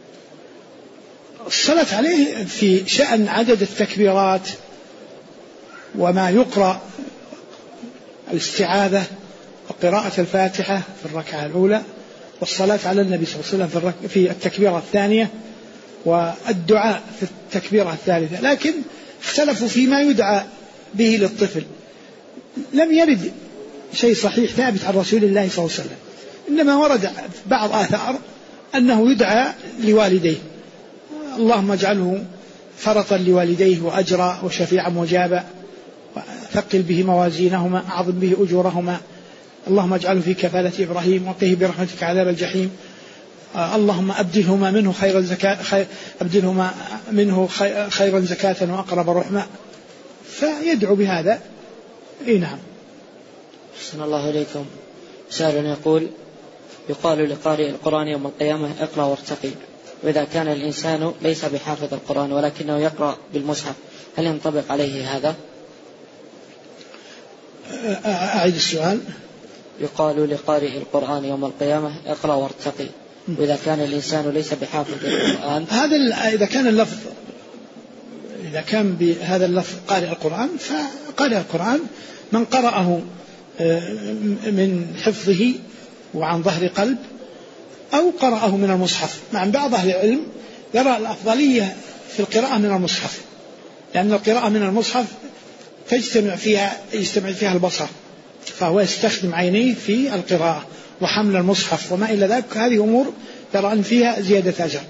[SPEAKER 2] الصلاة عليه في شأن عدد التكبيرات وما يقرأ، الاستعاذة وقراءة الفاتحة في الركعة الأولى، والصلاة على النبي صلى الله عليه وسلم في التكبيرة الثانية، والدعاء في التكبيرة الثالثة. لكن اختلفوا فيما يدعى به للطفل. لم يرد شيء صحيح ثابت عن رسول الله صلى الله عليه وسلم، إنما ورد بعض آثار أنه يدعى لوالديه: اللهم اجعله فرطا لوالديه وأجرا وشفيعا مجابا، ثقل به موازينهما، أعظم به أجورهما، اللهم اجعله في كفالة إبراهيم وقه برحمتك عذاب الجحيم، اللهم أبدلهما منه خيرا زكاة وأقرب رحمة. فيدعو بهذا. نعم.
[SPEAKER 1] أحسن الله إليكم. سائل يقول: يقال لقارئ القرآن يوم القيامة: اقرأ وارتقي، وإذا كان الإنسان ليس بحافظ القرآن ولكنه يقرأ بالمصحف، هل ينطبق عليه هذا؟
[SPEAKER 2] أعيد السؤال.
[SPEAKER 1] يقال لقارئ القرآن يوم القيامة: اقرأ وارتقي، وإذا كان الإنسان ليس بحافظ القرآن.
[SPEAKER 2] هذا إذا كان بهذا اللفظ قارئ القرآن، فقارئ القرآن من قرأه من حفظه وعن ظهر قلب، أو قرأه من المصحف. مع بعض أهل العلم يرى الأفضلية في القراءة من المصحف، لأن القراءة من المصحف يجتمع فيها البصر، فهو يستخدم عينيه في القراءة وحمل المصحف وما إلى ذلك. هذه أمور يرى أن فيها زيادة أجر.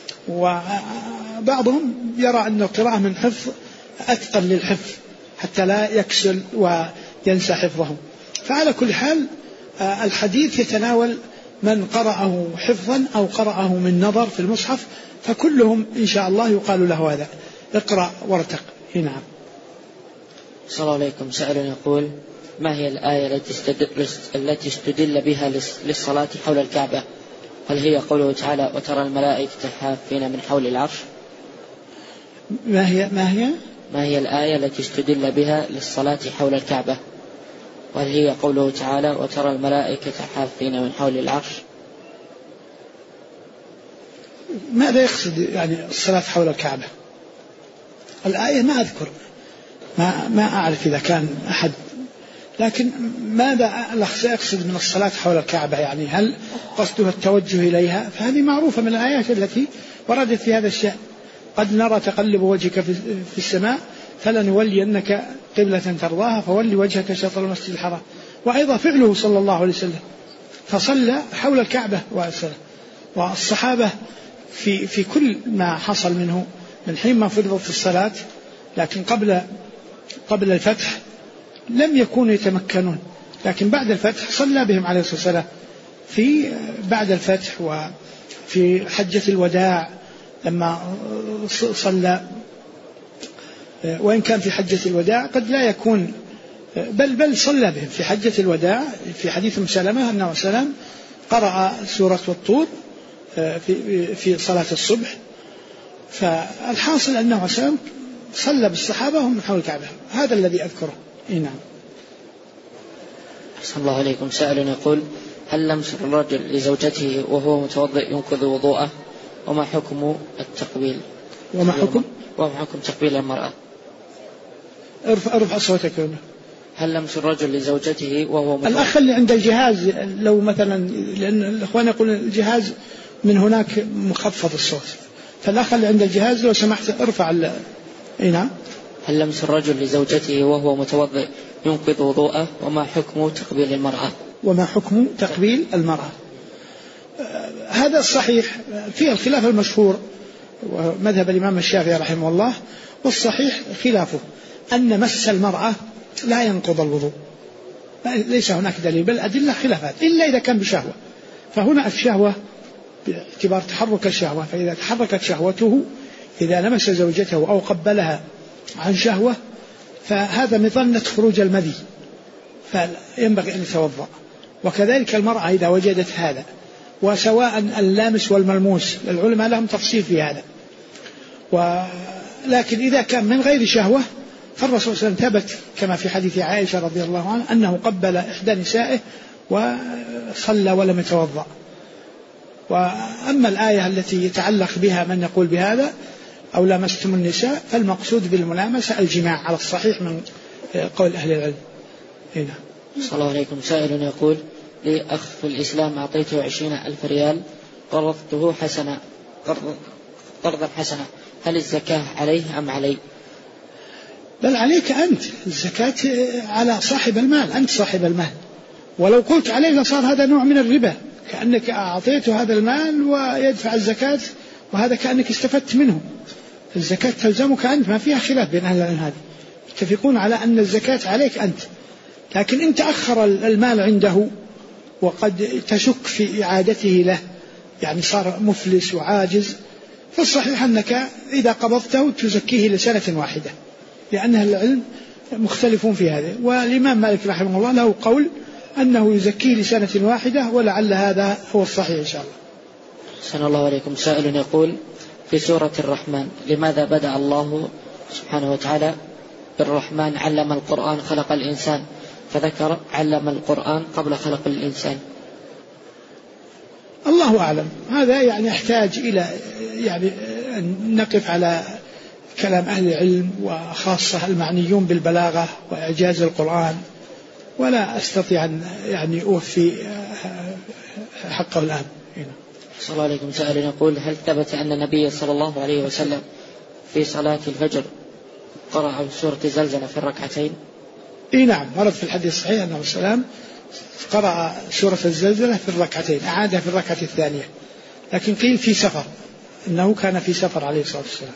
[SPEAKER 2] وبعضهم يرى أن القراءة من حفظ أتقل للحفظ حتى لا يكسل وينسى حفظه. فعلى كل حال الحديث يتناول من قرأه حفظا أو قرأه من نظر في المصحف، فكلهم إن شاء الله يقال له هذا: اقرأ وارتق. نعم.
[SPEAKER 1] صلى الله عليكم. سائل يقول: ما هي الآية التي استدل بها للصلاة حول الكعبة؟ هل هي قوله تعالى وترى الملائكة حافين من حول العرش؟
[SPEAKER 2] ما هي
[SPEAKER 1] الآية التي استدل بها للصلاة حول الكعبة؟ وهل هي قوله تعالى وترى الملائكة حافين من حول العرش؟
[SPEAKER 2] ماذا يقصد يعني الصلاة حول الكعبة؟ الآية ما أذكر، ما أعرف إذا كان أحد، لكن ماذا الأخ يقصد من الصلاة حول الكعبة؟ يعني هل قصدها التوجه إليها؟ فهذه معروفة من الآيات التي وردت في هذا الشأن. قد نرى تقلب وجهك في السماء فلنولينك قبلة ترضاها فولي وجهك شطر المسجد الحرام. وأيضا فعله صلى الله عليه وسلم فصلى حول الكعبة والصحابة في كل ما حصل منه من حين ما فرضت الصلاة، لكن قبل الفتح لم يكونوا يتمكنون، لكن بعد الفتح صلى بهم عليه الصلاة والسلام بعد الفتح وفي حجة الوداع لما صلى، وإن كان في حجة الوداع قد لا يكون بل صلى بهم في حجة الوداع. في حديث أم سلمة أنه سلام قرأ سورة الطور في صلاة الصبح. فالحاصل أنه سلام صلى بالصحابة هم من حول الكعبة، هذا الذي أذكره. نعم.
[SPEAKER 1] أحسن الله عليكم. سائل يقول هل لمس الرجل لزوجته وهو متوضئ ينقض وضوءه؟ وما حكم التقبيل؟
[SPEAKER 2] وما
[SPEAKER 1] حكم تقبيل المرأة؟
[SPEAKER 2] ارفع صوتك.
[SPEAKER 1] هل لمس الرجل لزوجته وهو متوضئ؟
[SPEAKER 2] الأخ اللي عند الجهاز لو مثلا، لأن الأخوان يقول الجهاز من هناك مخفض الصوت، فالأخ اللي عند الجهاز لو سمحت ارفع نعم.
[SPEAKER 1] هل لمس الرجل لزوجته وهو متوضئ ينقض وضوءه؟ وما حكم تقبيل المرأة؟
[SPEAKER 2] وما حكم تقبيل المرأة؟ هذا الصحيح فيه الخلاف المشهور ومذهب الإمام الشافعي رحمه الله، والصحيح خلافه أن مس المرأة لا ينقض الوضوء، ليس هناك دليل بل أدلة خلافات إلا إذا كان بشهوة. فهنا الشهوة باعتبار تحرك الشهوة، فإذا تحركت شهوته إذا لمس زوجته أو قبلها عن شهوة فهذا مظنة خروج المذي فينبغي أن يتوضأ. وكذلك المرأة إذا وجدت هذا، وسواء اللامس والملموس العلماء لهم تفصيل في هذا. ولكن إذا كان من غير شهوة فالرسول صلى الله عليه وسلم ثبت كما في حديث عائشة رضي الله عنها أنه قبل إحدى نسائه وصلى ولم يتوضأ. وأما الآية التي يتعلق بها من يقول بهذا أو لامستم النساء فالمقصود بالملامسة الجماع على الصحيح من قول أهل العلم. هنا.
[SPEAKER 1] صلى الله عليكم. سائل يقول لي أخ في الإسلام أعطيته 20,000 ريال قرضته قرضا حسنا، هل الزكاة عليه أم علي؟
[SPEAKER 2] بل عليك أنت، الزكاة على صاحب المال، أنت صاحب المال، ولو قلت عليه لصار هذا نوع من الربا، كأنك أعطيته هذا المال ويدفع الزكاة وهذا كأنك استفدت منه. الزكاة تلزمك أنت، ما فيها خلاف بين أهل العلم، هذا يتفقون على أن الزكاة عليك أنت. لكن إن تأخر المال عنده وقد تشك في إعادته له، يعني صار مفلس وعاجز، فالصحيح أنك إذا قبضته تزكيه لسنة واحدة، لأن أهل العلم مختلفون في هذا. والإمام مالك رحمه الله له قول أنه يزكيه لسنة واحدة، ولعل هذا هو الصحيح إن شاء الله.
[SPEAKER 1] أحسن الله عليكم. سائل يقول في سورة الرحمن لماذا بدأ الله سبحانه وتعالى بالرحمن علم القرآن خلق الإنسان، فذكر علم القرآن قبل خلق الإنسان؟
[SPEAKER 2] الله أعلم، هذا يعني يحتاج إلى يعني أن نقف على كلام أهل العلم وخاصة المعنيون بالبلاغة وإعجاز القرآن، ولا أستطيع أن يعني أوفي حقه الآن.
[SPEAKER 1] صلى الله عليكم. سائل يقول هل ثبت أن النبي صلى الله عليه وسلم في صلاة الفجر قرأ سورة الزلزلة في الركعتين؟
[SPEAKER 2] نعم، ورد في الحديث الصحيح أنه السلام قرأ سورة الزلزلة في الركعتين، أعادها في الركعة الثانية، لكن قيل في سفر، أنه كان في سفر عليه الصلاة والسلام.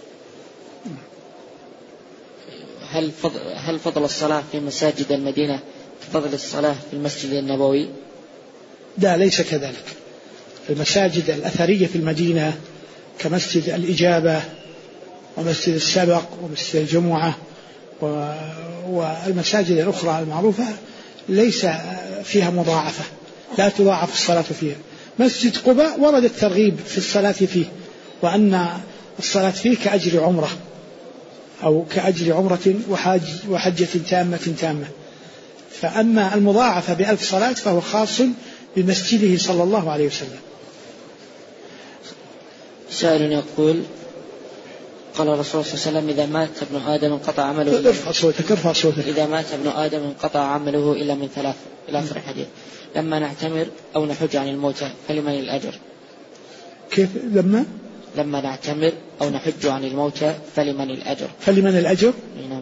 [SPEAKER 1] هل فضل الصلاة في مساجد المدينة كفضل الصلاة في المسجد النبوي؟
[SPEAKER 2] لا، ليس كذلك. المساجد الأثرية في المدينة كمسجد الإجابة ومسجد السبق ومسجد الجمعة والمساجد الأخرى المعروفة ليس فيها مضاعفة، لا تضاعف الصلاة فيها، مسجد قباء ورد الترغيب في الصلاة فيه، وأن الصلاة فيه كأجر عمرة أو كأجر عمرة وحجة تامة. فأما المضاعفة ب1000 صلاة فهو خاص بمسجده صلى الله عليه وسلم.
[SPEAKER 1] سائل يقول: قال الرسول صلى الله عليه وسلم: إذا مات ابن آدم انقطع عمله.
[SPEAKER 2] ارفع صوتك.
[SPEAKER 1] إذا مات ابن آدم انقطع عمله إلا من 3 إلى آخر الحديث. لما نعتمر أو نحج عن الموتى فلمن الأجر؟
[SPEAKER 2] كيف
[SPEAKER 1] لما نعتمر أو نحج عن الموتى فلمن الأجر؟ نعم.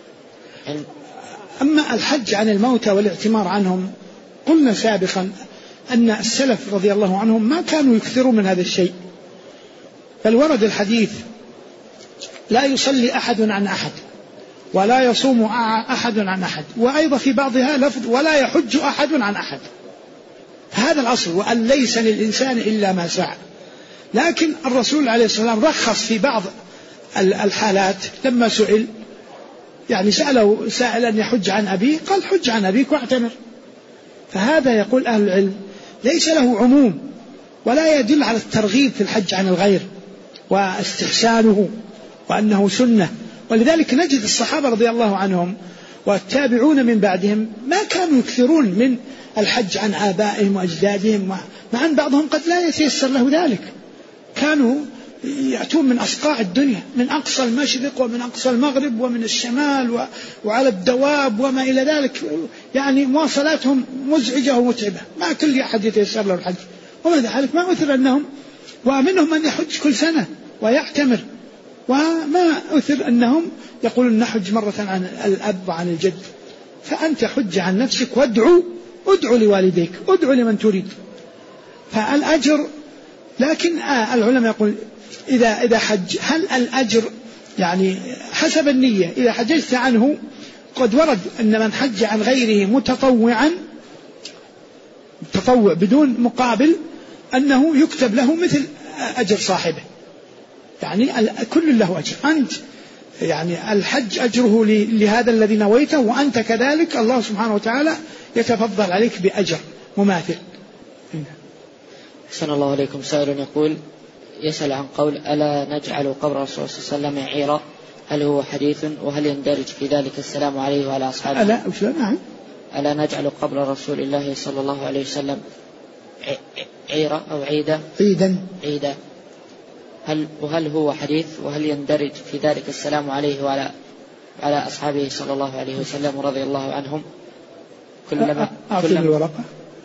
[SPEAKER 2] أما الحج عن الموتى والاعتمار عنهم، قلنا سابقا أن السلف رضي الله عنهم ما كانوا يكثرون من هذا الشيء، بل ورد الحديث: لا يصلي أحد عن أحد ولا يصوم أحد عن أحد، وأيضا في بعضها لفظ: ولا يحج أحد عن أحد. هذا الأصل، وأن ليس للإنسان إلا ما سعى. لكن الرسول عليه الصلاة والسلام رخص في بعض الحالات، لما سئل يعني سأله سائل أن يحج عن أبيه، قال: حج عن أبيك واعتمر. فهذا يقول أهل العلم ليس له عموم، ولا يدل على الترغيب في الحج عن الغير واستحسانه وأنه سنة. ولذلك نجد الصحابة رضي الله عنهم والتابعون من بعدهم ما كانوا يكثرون من الحج عن آبائهم وأجدادهم، مع أن بعضهم قد لا يتيسر له ذلك. كانوا يأتون من أصقاع الدنيا، من أقصى المشرق ومن أقصى المغرب ومن الشمال وعلى الدواب وما إلى ذلك، يعني مواصلاتهم مزعجة ومتعبة، ما كل أحد يتيسر له الحج. ومع ذلك ما أثر أنهم، ومنهم من يحج كل سنة ويعتمر، وما أثر أنهم يقولون نحج مرة عن الأب وعن الجد. فأنت حج عن نفسك وادعو لوالديك، ادعو لمن تريد، فالأجر. لكن العلماء يقول إذا حج، هل الأجر يعني حسب النية؟ إذا حججت عنه، قد ورد أن من حج عن غيره متطوعا تطوع بدون مقابل أنه يكتب له مثل أجر صاحبه، يعني كل له أجر. أنت يعني الحج أجره لهذا الذي نويته، وأنت كذلك الله سبحانه وتعالى يتفضل عليك بأجر مماثل.
[SPEAKER 1] أحسن الله عليكم. سائل يقول: يسأل عن قول: ألا نجعل قبر الرسول صلى الله عليه وسلم عيرا، هل هو حديث؟ وهل يندرج في ذلك السلام عليه وعلى أصحابه؟ ألا نجعل قبر رسول الله صلى الله عليه وسلم عيرا أو عيدا، وهل هو حديث؟ وهل يندرج في ذلك السلام عليه وعلى أصحابه صلى الله عليه وسلم ورضي الله عنهم؟
[SPEAKER 2] أعطيني الورقة.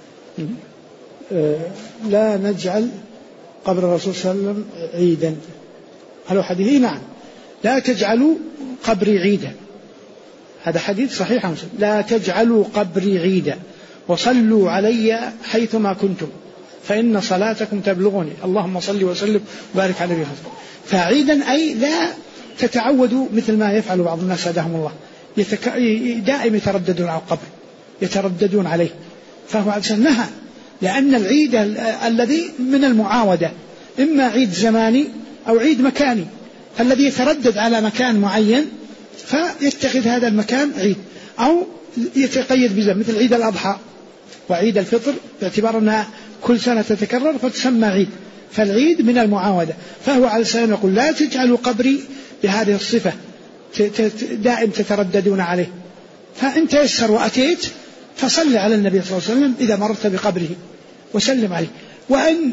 [SPEAKER 2] لا نجعل قبر الرسول صلى الله عليه وسلم عيدا، هل هو حديث؟ نعم. لا تجعلوا قبري عيدا، هذا حديث صحيح مسلم: لا تجعلوا قبري عيدا وصلوا علي حيثما كنتم فإن صلاتكم تبلغني، اللهم صل وسلم وبارك على نبينا. فعيدا أي لا تتعودوا مثل ما يفعل بعض الناس هداهم الله، دائما يترددون على القبر، يترددون عليه. فهو عشان نهى، لأن العيد الذي من المعاودة إما عيد زماني أو عيد مكاني، فالذي يتردد على مكان معين فيتخذ هذا المكان عيد، أو يتقيد بزمن، مثل عيد الأضحى وعيد الفطر باعتبار أنها كل سنة تتكرر فتسمى عيد، فالعيد من المعاودة. فهو عليه السلام يقول: لا تجعلوا قبري بهذه الصفة دائم تترددون عليه، فإن تيسر وأتيت فصل على النبي صلى الله عليه وسلم إذا مررت بقبره وسلم عليه. وإن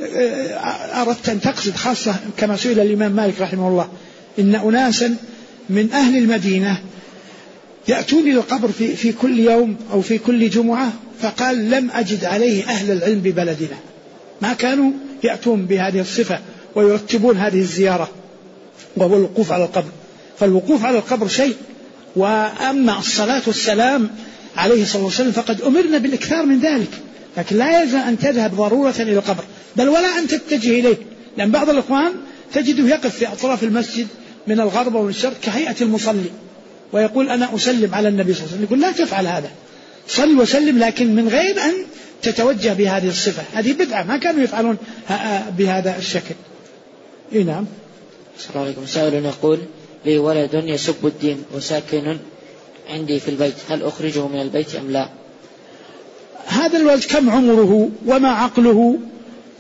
[SPEAKER 2] أردت أن تقصد، خاصة كما سئل الإمام مالك رحمه الله: إن أناسا من أهل المدينة يأتون إلى القبر في كل يوم أو في كل جمعة، فقال: لم أجد عليه أهل العلم ببلدنا، ما كانوا يأتون بهذه الصفة ويرتبون هذه الزيارة، وهو الوقوف على القبر. فالوقوف على القبر شيء، وأما الصلاة والسلام عليه صلى الله عليه وسلم فقد أمرنا بالإكثار من ذلك، لكن لا يلزم أن تذهب ضرورة إلى القبر، بل ولا أن تتجه إليه، لأن بعض الإخوان تجده يقف في أطراف المسجد من الغرب ومن الشرق كهيئة المصلي ويقول: أنا أسلم على النبي صلى الله عليه وسلم. يقول: لا تفعل هذا، صل وسلم لكن من غير أن تتوجه بهذه الصفة، هذه بدعة، ما كانوا يفعلون بهذا الشكل. نعم.
[SPEAKER 1] السلام عليكم. سائل يقول: لي ولد يسب الدين وساكن عندي في البيت، هل أخرجه من البيت أم لا؟
[SPEAKER 2] هذا الولد كم عمره وما عقله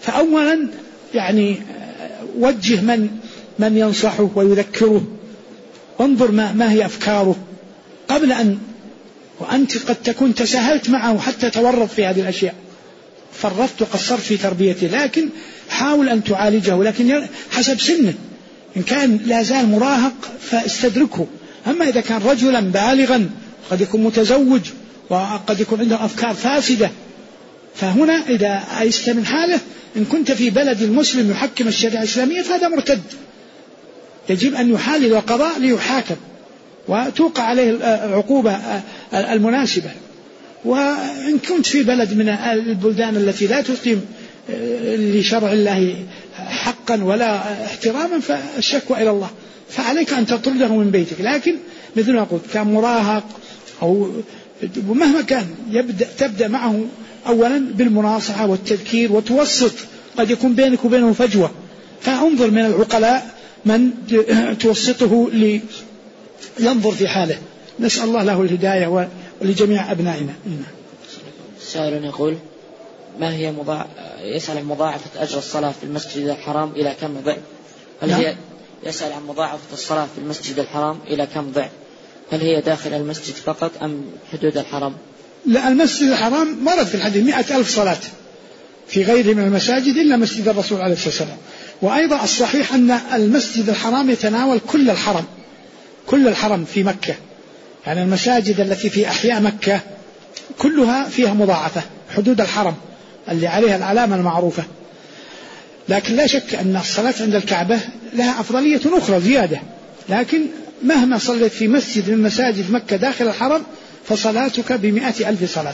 [SPEAKER 2] فأولا يعني وجه من ينصحه ويذكره، وانظر ما هي أفكاره قبل وأنت قد تكون تساهلت معه حتى تورط في هذه الأشياء، فرطت وقصرت في تربيته، لكن حاول أن تعالجه، لكن حسب سنه. إن كان لا زال مراهق فاستدركه، أما إذا كان رجلا بالغا قد يكون متزوج وقد يكون عنده أفكار فاسدة، فهنا إذا أيست من حاله، إن كنت في بلد المسلم يحكم الشريعة الإسلامية فهذا مرتد، يجب أن يحال إلى القضاء ليحاكم وتوقع عليه العقوبة المناسبة. وإن كنت في بلد من البلدان التي لا تقيم لشرع الله حقا ولا احتراما فالشكوى إلى الله، فعليك أن تطرده من بيتك. لكن مثل ما قلت كان مراهق أو مهما كان تبدأ معه أولا بالمناصحة والتذكير وتوسط، قد يكون بينك وبينه فجوة، فانظر من العقلاء من توسطه لينظر في حاله. نسأل الله له الهداية ولجميع أبنائنا.
[SPEAKER 1] سائل يقول ما هي يسأل عن مضاعفة أجر الصلاة في المسجد الحرام إلى كم ضعف؟ يسأل عن مضاعفة الصلاة في المسجد الحرام إلى كم ضعف؟ هل هي داخل المسجد فقط أم حدود الحرام؟
[SPEAKER 2] لا، المسجد الحرام ورد في الحديث 100,000 صلاة في غيره من المساجد إلا مسجد الرسول عليه الصلاة والسلام. وأيضا الصحيح أن المسجد الحرام يتناول كل الحرم في مكة، يعني المساجد التي في أحياء مكة كلها فيها مضاعفة حدود الحرم اللي عليها العلامة المعروفة. لكن لا شك أن الصلاة عند الكعبة لها أفضلية أخرى زيادة، لكن مهما صليت في مسجد من مساجد مكة داخل الحرم فصلاتك ب100,000 صلاة.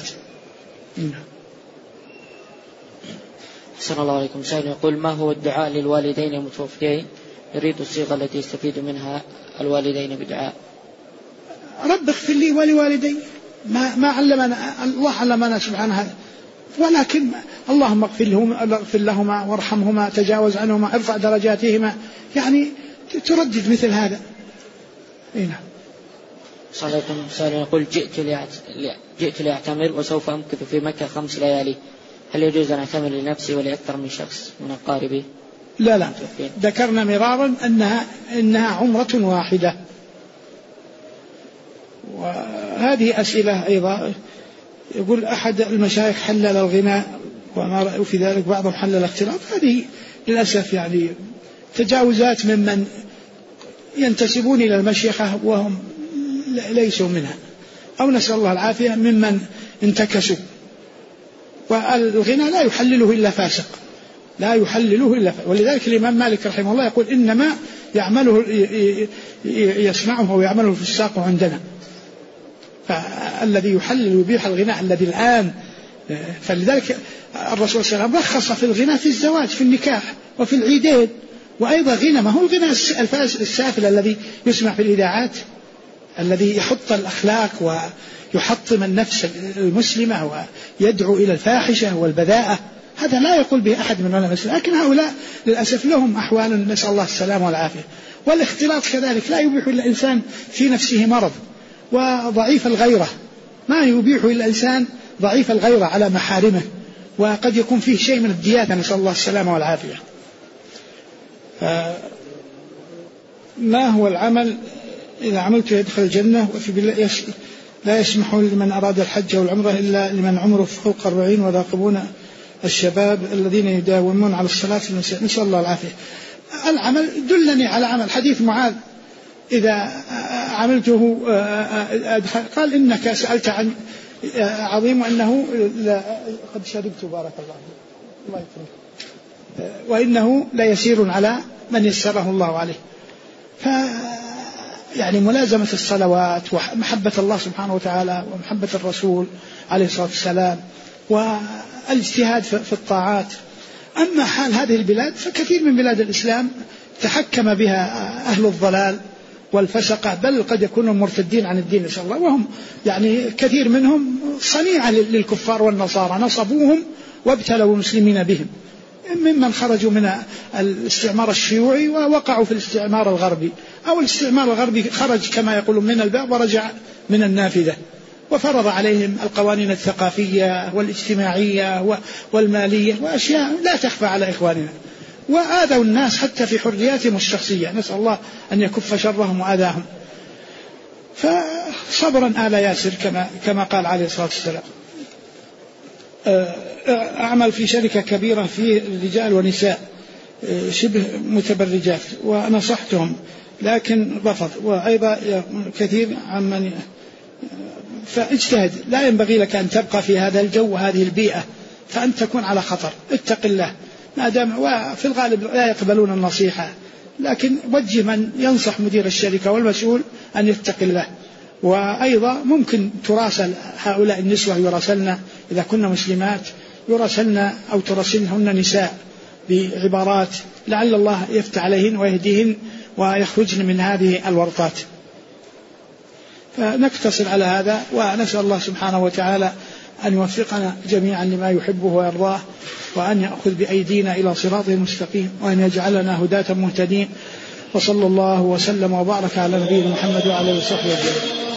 [SPEAKER 1] أحسن الله عليكم. سائل يقول ما هو الدعاء للوالدين المتوفيين؟ يريد الصيغة التي يستفيد منها الوالدين بدعاء.
[SPEAKER 2] رب اغفر لي ولوالدي، ما علمنا الله، علمنا سبحانه، ولكن اللهم اغفر لهما وارحمهما، تجاوز عنهما، ارفع درجاتهما، يعني تردد مثل هذا. نعم.
[SPEAKER 1] سائل يقول جئت لأعتمر وسوف أمكث في مكة 5 ليالي، هل يجوز أن أعتمر لنفسي ولأكثر من شخص من أقاربي؟
[SPEAKER 2] لا، ذكرنا مرارا إنها عمرة واحدة. وهذه أسئلة أيضا، يقول أحد المشايخ حلل الغناء وما رأوا في ذلك، بعضهم حلل الاختلاط. هذه للأسف يعني تجاوزات ممن ينتسبون إلى المشيخة وهم ليسوا منها، أو نسأل الله العافية ممن انتكسوا. والغناء لا يحلله إلا فاسق، ولذلك الإمام مالك رحمه الله يقول إنما يسمعه ويعمله الفساق عندنا. فالذي يحلل ويبيح الغناء الذي الآن، فلذلك الرسول صلى الله عليه وسلم رخص في الغناء في الزواج، في النكاح وفي العيدين. وأيضا غنى، ما هو الغناء السافل الذي يسمع في الإذاعات، الذي يحط الأخلاق ويحطم النفس المسلمة ويدعو إلى الفاحشة والبذاءة، هذا لا يقول به أحد من علماء الإسلام. لكن هؤلاء للأسف لهم أحوال، نسأل الله السلامة والعافية. والاختلاط كذلك لا يبيح إلا إنسان في نفسه مرض وضعيف الغيرة، ما يبيح إلا إنسان ضعيف الغيرة على محارمه، وقد يكون فيه شيء من الدياثة، نسأل الله السلامة والعافية. ما هو العمل إذا عملت يدخل الجنة؟ وفي بالله لا يسمح لمن أراد الحج والعمرة إلا لمن عمره فوق 40 وراقبون الشباب الذين يداومون على الصلاة في المساجد، نسأل الله العافية. العمل دلني على عمل. حديث معاذ إذا عملته قال إنك سألت عن عظيم وأنه قد شربت، بارك الله يكرمك، وإنه لا يسير على من يسره الله عليه. يعني ملازمة الصلوات ومحبة الله سبحانه وتعالى ومحبة الرسول عليه الصلاة والسلام والاجتهاد في الطاعات. أما حال هذه البلاد فكثير من بلاد الإسلام تحكم بها أهل الضلال والفسقة، بل قد يكونوا مرتدين عن الدين إن شاء الله، وهم يعني كثير منهم صنيعة للكفار والنصارى، نصبوهم وابتلوا المسلمين بهم، ممن خرجوا من الاستعمار الشيوعي ووقعوا في الاستعمار الغربي، أو الاستعمار الغربي خرج كما يقولون من الباب ورجع من النافذة. وفرض عليهم القوانين الثقافية والاجتماعية والمالية وأشياء لا تخفى على إخواننا، وآذوا الناس حتى في حرياتهم الشخصية، نسأل الله أن يكف شرهم وآذاهم. فصبرا آل ياسر كما قال عليه الصلاة والسلام. أعمل في شركة كبيرة في رجال ونساء شبه متبرجات، ونصحتهم لكن رفض، وأيضا كثير عمن. فاجتهد، لا ينبغي لك أن تبقى في هذا الجو وهذه البيئة، فأنت تكون على خطر. اتق الله ما دام، وفي الغالب لا يقبلون النصيحة، لكن وجه من ينصح مدير الشركة والمسؤول أن يتق الله. وأيضا ممكن تراسل هؤلاء النسوة، يراسلن إذا كنا مسلمات، يراسلن أو تراسلهن نساء بعبارات لعل الله يفتح عليهن ويهديهن ويخرجن من هذه الورطات. فنقتصر على هذا، ونسأل الله سبحانه وتعالى أن يوفقنا جميعا لما يحبه ويرضاه، وأن يأخذ بأيدينا إلى صراطه المستقيم، وأن يجعلنا هداة مهتدين. وصلى الله وسلم وبارك على نبينا محمد وعلى آله وصحبه أجمعين.